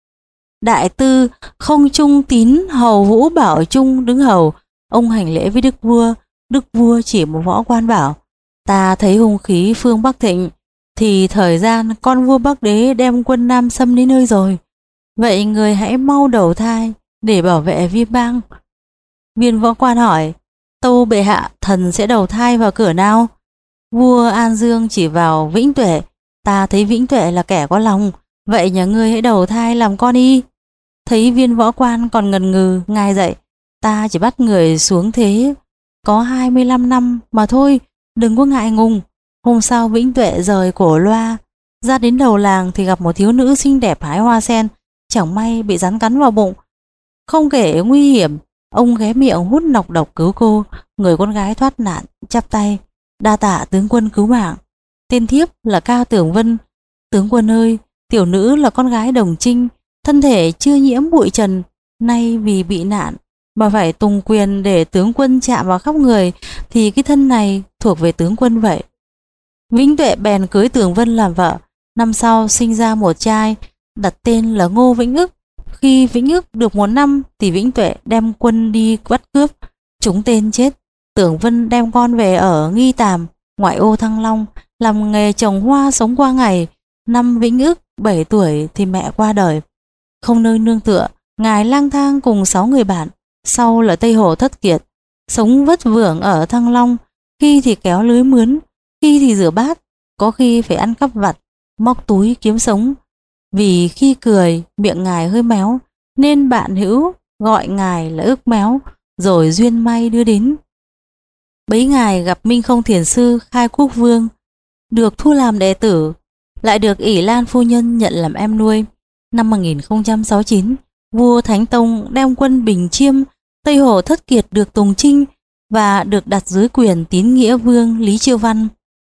S1: đại tư Không Trung Tín, hầu Vũ Bảo Trung đứng hầu. Ông hành lễ với đức vua. Đức vua chỉ một võ quan bảo: ta thấy hung khí phương Bắc thịnh, thì thời gian con vua Bắc Đế đem quân Nam xâm đến nơi rồi. Vậy người hãy mau đầu thai để bảo vệ Viêm Bang. Viên võ quan hỏi: tâu bệ hạ, thần sẽ đầu thai vào cửa nào? Vua An Dương chỉ vào Vĩnh Tuệ: ta thấy Vĩnh Tuệ là kẻ có lòng, vậy nhà ngươi hãy đầu thai làm con đi. Thấy viên võ quan còn ngần ngừ, ngài dạy: ta chỉ bắt người xuống thế có hai mươi lăm năm mà thôi, đừng có ngại ngùng. Hôm sau Vĩnh Tuệ rời Cổ Loa, ra đến đầu làng thì gặp một thiếu nữ xinh đẹp hái hoa sen, chẳng may bị rắn cắn vào bụng. Không kể nguy hiểm, ông ghé miệng hút nọc độc cứu cô. Người con gái thoát nạn chắp tay: đa tạ tướng quân cứu mạng. Tên thiếp là Cao Tưởng Vân. Tướng quân ơi, tiểu nữ là con gái Đồng Trinh, thân thể chưa nhiễm bụi trần, nay vì bị nạn mà phải tùng quyền để tướng quân chạm vào khắp người, thì cái thân này thuộc về tướng quân vậy. Vĩnh Tuệ bèn cưới Tưởng Vân làm vợ. Năm sau sinh ra một trai, đặt tên là Ngô Vĩnh Ức. Khi Vĩnh Ức được một năm thì Vĩnh Tuệ đem quân đi bắt cướp, trúng tên chết. Tưởng Vân đem con về ở Nghi Tàm, ngoại ô Thăng Long, làm nghề trồng hoa sống qua ngày. Năm Vĩnh Ức bảy tuổi thì mẹ qua đời. Không nơi nương tựa, ngài lang thang cùng sáu người bạn, sau là Tây Hồ Thất Kiệt, sống vất vưởng ở Thăng Long, khi thì kéo lưới mướn, khi thì rửa bát, có khi phải ăn cắp vặt, móc túi kiếm sống. Vì khi cười miệng ngài hơi méo, nên bạn hữu gọi ngài là Ức Méo, rồi duyên may đưa đến. Bấy ngài gặp Minh Không Thiền Sư Khai Quốc Vương, được thu làm đệ tử, lại được ỷ Lan phu nhân nhận làm em nuôi. Năm một nghìn không trăm sáu mươi chín, vua Thánh Tông đem quân Bình Chiêm, Tây Hồ Thất Kiệt được tùng chinh và được đặt dưới quyền tín nghĩa vương Lý Chiêu Văn.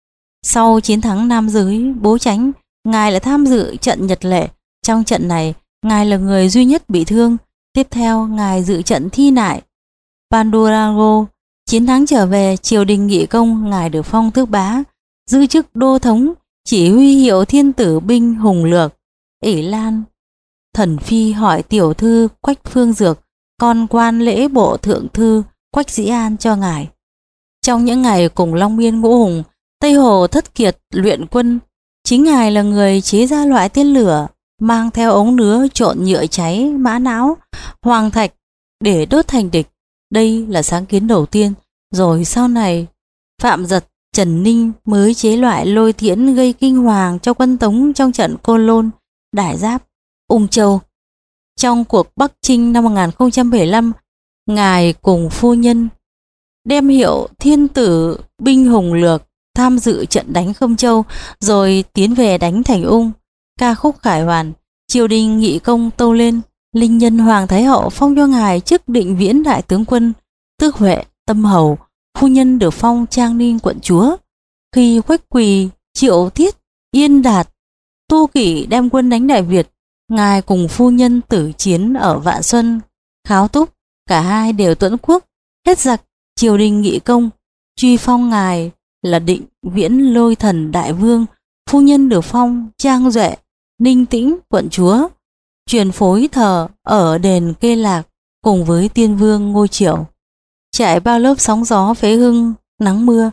S1: Sau chiến thắng Nam Giới, Bố Chánh, ngài lại tham dự trận Nhật Lệ. Trong trận này, ngài là người duy nhất bị thương. Tiếp theo, ngài dự trận Thi Nại, Pandurago. Chiến thắng trở về, triều đình nghị công, ngài được phong tước bá, giữ chức đô thống, chỉ huy hiệu thiên tử binh hùng lược. ỷ Lan thần phi hỏi tiểu thư Quách Phương Dược, con quan lễ bộ thượng thư Quách Dĩ An cho ngài. Trong những ngày cùng Long Biên Ngũ Hùng, Tây Hồ Thất Kiệt luyện quân, chính ngài là người chế ra loại tên lửa mang theo ống nứa trộn nhựa cháy mã não, hoàng thạch để đốt thành địch. Đây là sáng kiến đầu tiên. Rồi sau này, Phạm Giật, Trần Ninh mới chế loại lôi tiễn gây kinh hoàng cho quân Tống trong trận Côn Lôn, Đại Giáp, Ung Châu. Trong cuộc Bắc Chinh năm một nghìn không trăm bảy mươi lăm, ngài cùng phu nhân đem hiệu thiên tử binh hùng lược tham dự trận đánh Khâm Châu, rồi tiến về đánh thành Ung. Ca khúc khải hoàn, triều đình nghị công tâu lên. Linh nhân Hoàng Thái Hậu phong cho ngài chức Định Viễn đại tướng quân, tước Huệ Tâm Hầu, phu nhân được phong Trang Ninh quận chúa. Khi Quách Quỳ, Triệu Thiết, Yên Đạt, Tu Kỷ đem quân đánh Đại Việt, ngài cùng phu nhân tử chiến ở Vạn Xuân, Kháo Túc, cả hai đều tuẫn quốc. Hết giặc, triều đình nghị công, truy phong ngài là Định Viễn Lôi Thần đại vương, phu nhân được phong Trang Duệ, Ninh Tĩnh quận chúa. truyền phối thờ ở đền Kê Lạc cùng với tiên vương Ngô Triệu. Trải bao lớp sóng gió phế hưng, nắng mưa.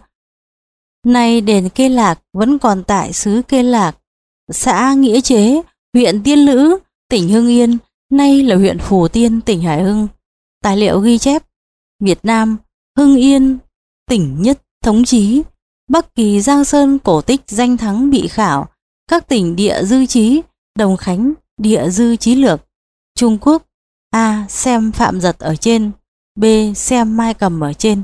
S1: Nay đền Kê Lạc vẫn còn tại xứ Kê Lạc, xã Nghĩa Chế, huyện Tiên Lữ, tỉnh Hưng Yên, nay là huyện Phù Tiên, tỉnh Hải Hưng. Tài liệu ghi chép: Việt Nam, Hưng Yên, tỉnh nhất thống chí. Bắc Kỳ, Giang Sơn, cổ tích danh thắng bị khảo. Các tỉnh địa dư chí: Đồng Khánh, địa dư chí lược. Trung Quốc: A. Xem Phạm Giật ở trên, B. Xem Mai Cầm ở trên.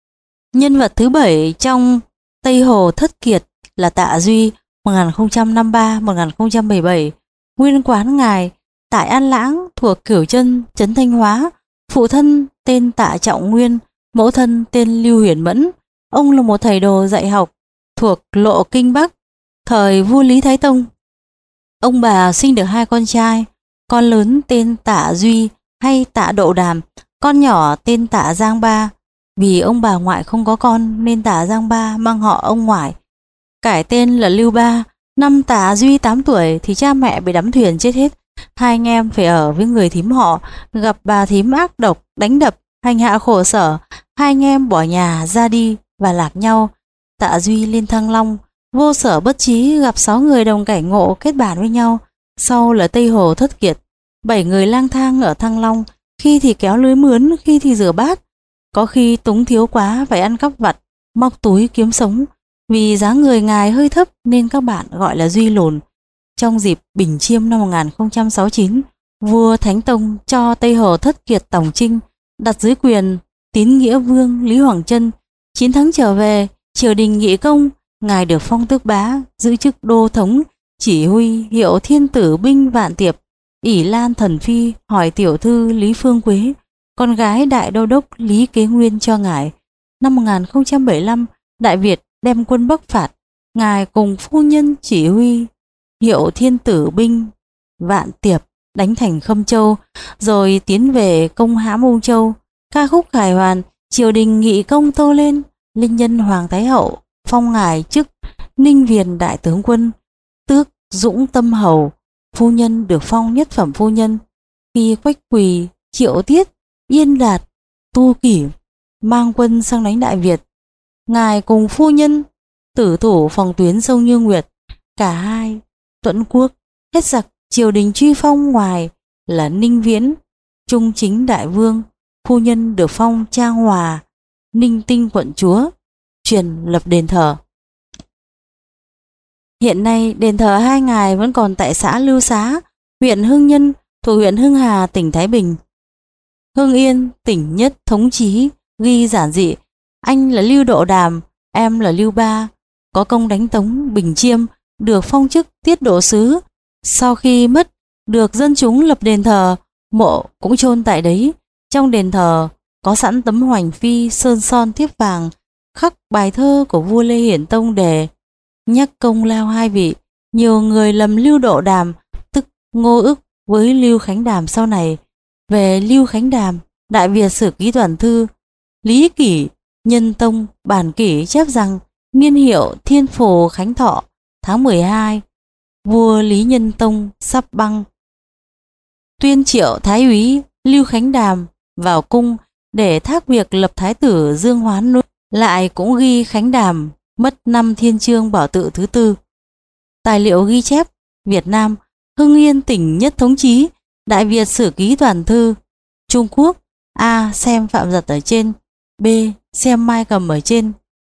S1: Nhân vật thứ bảy trong Tây Hồ Thất Kiệt là Tạ Duy, một nghìn không trăm năm mươi ba đến một nghìn không trăm mười bảy. Nguyên quán ngài tại An Lãng thuộc Cửu Chân, trấn Thanh Hóa. Phụ thân tên Tạ Trọng Nguyên, mẫu thân tên Lưu Huyền Mẫn. Ông là một thầy đồ dạy học thuộc Lộ Kinh Bắc thời vua Lý Thái Tông. Ông bà sinh được hai con trai, con lớn tên Tạ Duy hay Tạ Độ Đàm, con nhỏ tên Tạ Giang Ba. Vì ông bà ngoại không có con nên Tạ Giang Ba mang họ ông ngoại, cải tên là Lưu Ba. Năm Tạ Duy tám tuổi thì cha mẹ bị đắm thuyền chết hết. Hai anh em phải ở với người thím họ, gặp bà thím ác độc, đánh đập, hành hạ khổ sở. Hai anh em bỏ nhà ra đi và lạc nhau. Tạ Duy lên Thăng Long, vô sở bất trí gặp sáu người đồng cảnh ngộ kết bạn với nhau. Sau là Tây Hồ Thất Kiệt. Bảy người lang thang ở Thăng Long, khi thì kéo lưới mướn, khi thì rửa bát. Có khi túng thiếu quá phải ăn cắp vặt, móc túi kiếm sống. Vì giá người ngài hơi thấp nên các bạn gọi là Duy Lùn. Trong dịp Bình Chiêm năm một nghìn không trăm sáu mươi chín, vua Thánh Tông cho Tây Hồ Thất Kiệt tổng trinh, đặt dưới quyền Tín Nghĩa Vương Lý Hoàng Chân. Chín tháng trở về, triều đình nghị công, ngài được phong tước bá, giữ chức đô thống, chỉ huy hiệu thiên tử binh vạn tiệp. ỷ Lan thần phi hỏi tiểu thư Lý Phương Quế, con gái đại đô đốc Lý Kế Nguyên cho ngài. Năm một nghìn không trăm bảy mươi lăm, Đại Việt đem quân bắc phạt, ngài cùng phu nhân chỉ huy hiệu thiên tử binh vạn tiệp đánh thành Khâm Châu, rồi tiến về công hãm Ung Châu. Ca khúc khải hoàn, triều đình nghị công tô lên, linh nhân Hoàng Thái Hậu phong ngài chức Ninh Viền đại tướng quân, tước Dũng Tâm Hầu, phu nhân được phong nhất phẩm phu nhân. Khi Quách Quỳ, Triệu Tiết, Yên Đạt, Tu Kỷ mang quân sang đánh Đại Việt, ngài cùng phu nhân tử thủ phòng tuyến sông Như Nguyệt. Cả hai Tuẫn Quốc hết giặc, triều đình truy phong ngoài là Ninh Viễn, Trung Chính đại vương, phu nhân được phong Trang Hòa, Ninh Tinh quận chúa, truyền lập đền thờ. Hiện nay đền thờ hai ngài vẫn còn tại xã Lưu Xá, huyện Hưng Nhân, thuộc huyện Hưng Hà, tỉnh Thái Bình. Hưng Yên, tỉnh nhất thống chí, ghi giản dị: anh là Lưu Độ Đàm, em là Lưu Ba, có công đánh Tống Bình Chiêm, được phong chức tiết độ sứ. Sau khi mất, được dân chúng lập đền thờ, mộ cũng chôn tại đấy. Trong đền thờ có sẵn tấm hoành phi sơn son thiếp vàng, khắc bài thơ của vua Lê Hiển Tông để nhắc công lao hai vị. Nhiều người lầm Lưu Độ Đàm tức Ngô Ức với Lưu Khánh Đàm sau này. Về Lưu Khánh Đàm, Đại Việt Sử Ký Toàn Thư Lý Kỷ Nhân Tông Bản Kỷ chép rằng niên hiệu Thiên Phù Khánh Thọ tháng mười hai, vua Lý Nhân Tông sắp băng, tuyên triệu Thái úy Lưu Khánh Đàm vào cung để thác việc lập Thái tử Dương Hoán Nuôi. Lại cũng ghi Khánh Đàm mất năm Thiên Chương Bảo Tự thứ tư. Tài liệu ghi chép: Việt Nam, Hưng Yên, tỉnh nhất thống chí, Đại Việt Sử Ký Toàn Thư. Trung Quốc: A. Xem Phạm Giật ở trên, B. Xem Mai Cầm ở trên.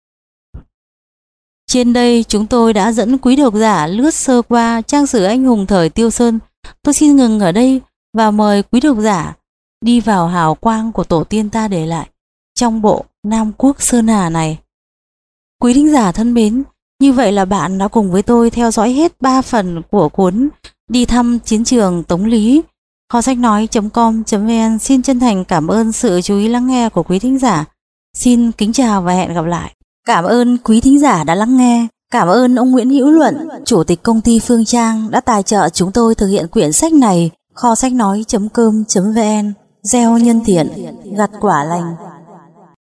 S1: Trên đây chúng tôi đã dẫn quý độc giả lướt sơ qua trang sử anh hùng thời Tiêu Sơn. Tôi xin ngừng ở đây và mời quý độc giả đi vào hào quang của tổ tiên ta để lại trong bộ Nam Quốc Sơn Hà này. Quý thính giả thân mến, như vậy là bạn đã cùng với tôi theo dõi hết ba phần của cuốn Đi thăm chiến trường Tống Lý. Kho sách nói chấm com chấm vn xin chân thành cảm ơn sự chú ý lắng nghe của quý thính giả. Xin kính chào và hẹn gặp lại. Cảm ơn quý thính giả đã lắng nghe. Cảm ơn ông Nguyễn Hữu Luận, Chủ tịch công ty Phương Trang đã tài trợ chúng tôi thực hiện quyển sách này. Kho sách nói chấm com chấm vn gieo nhân thiện, gặt quả lành.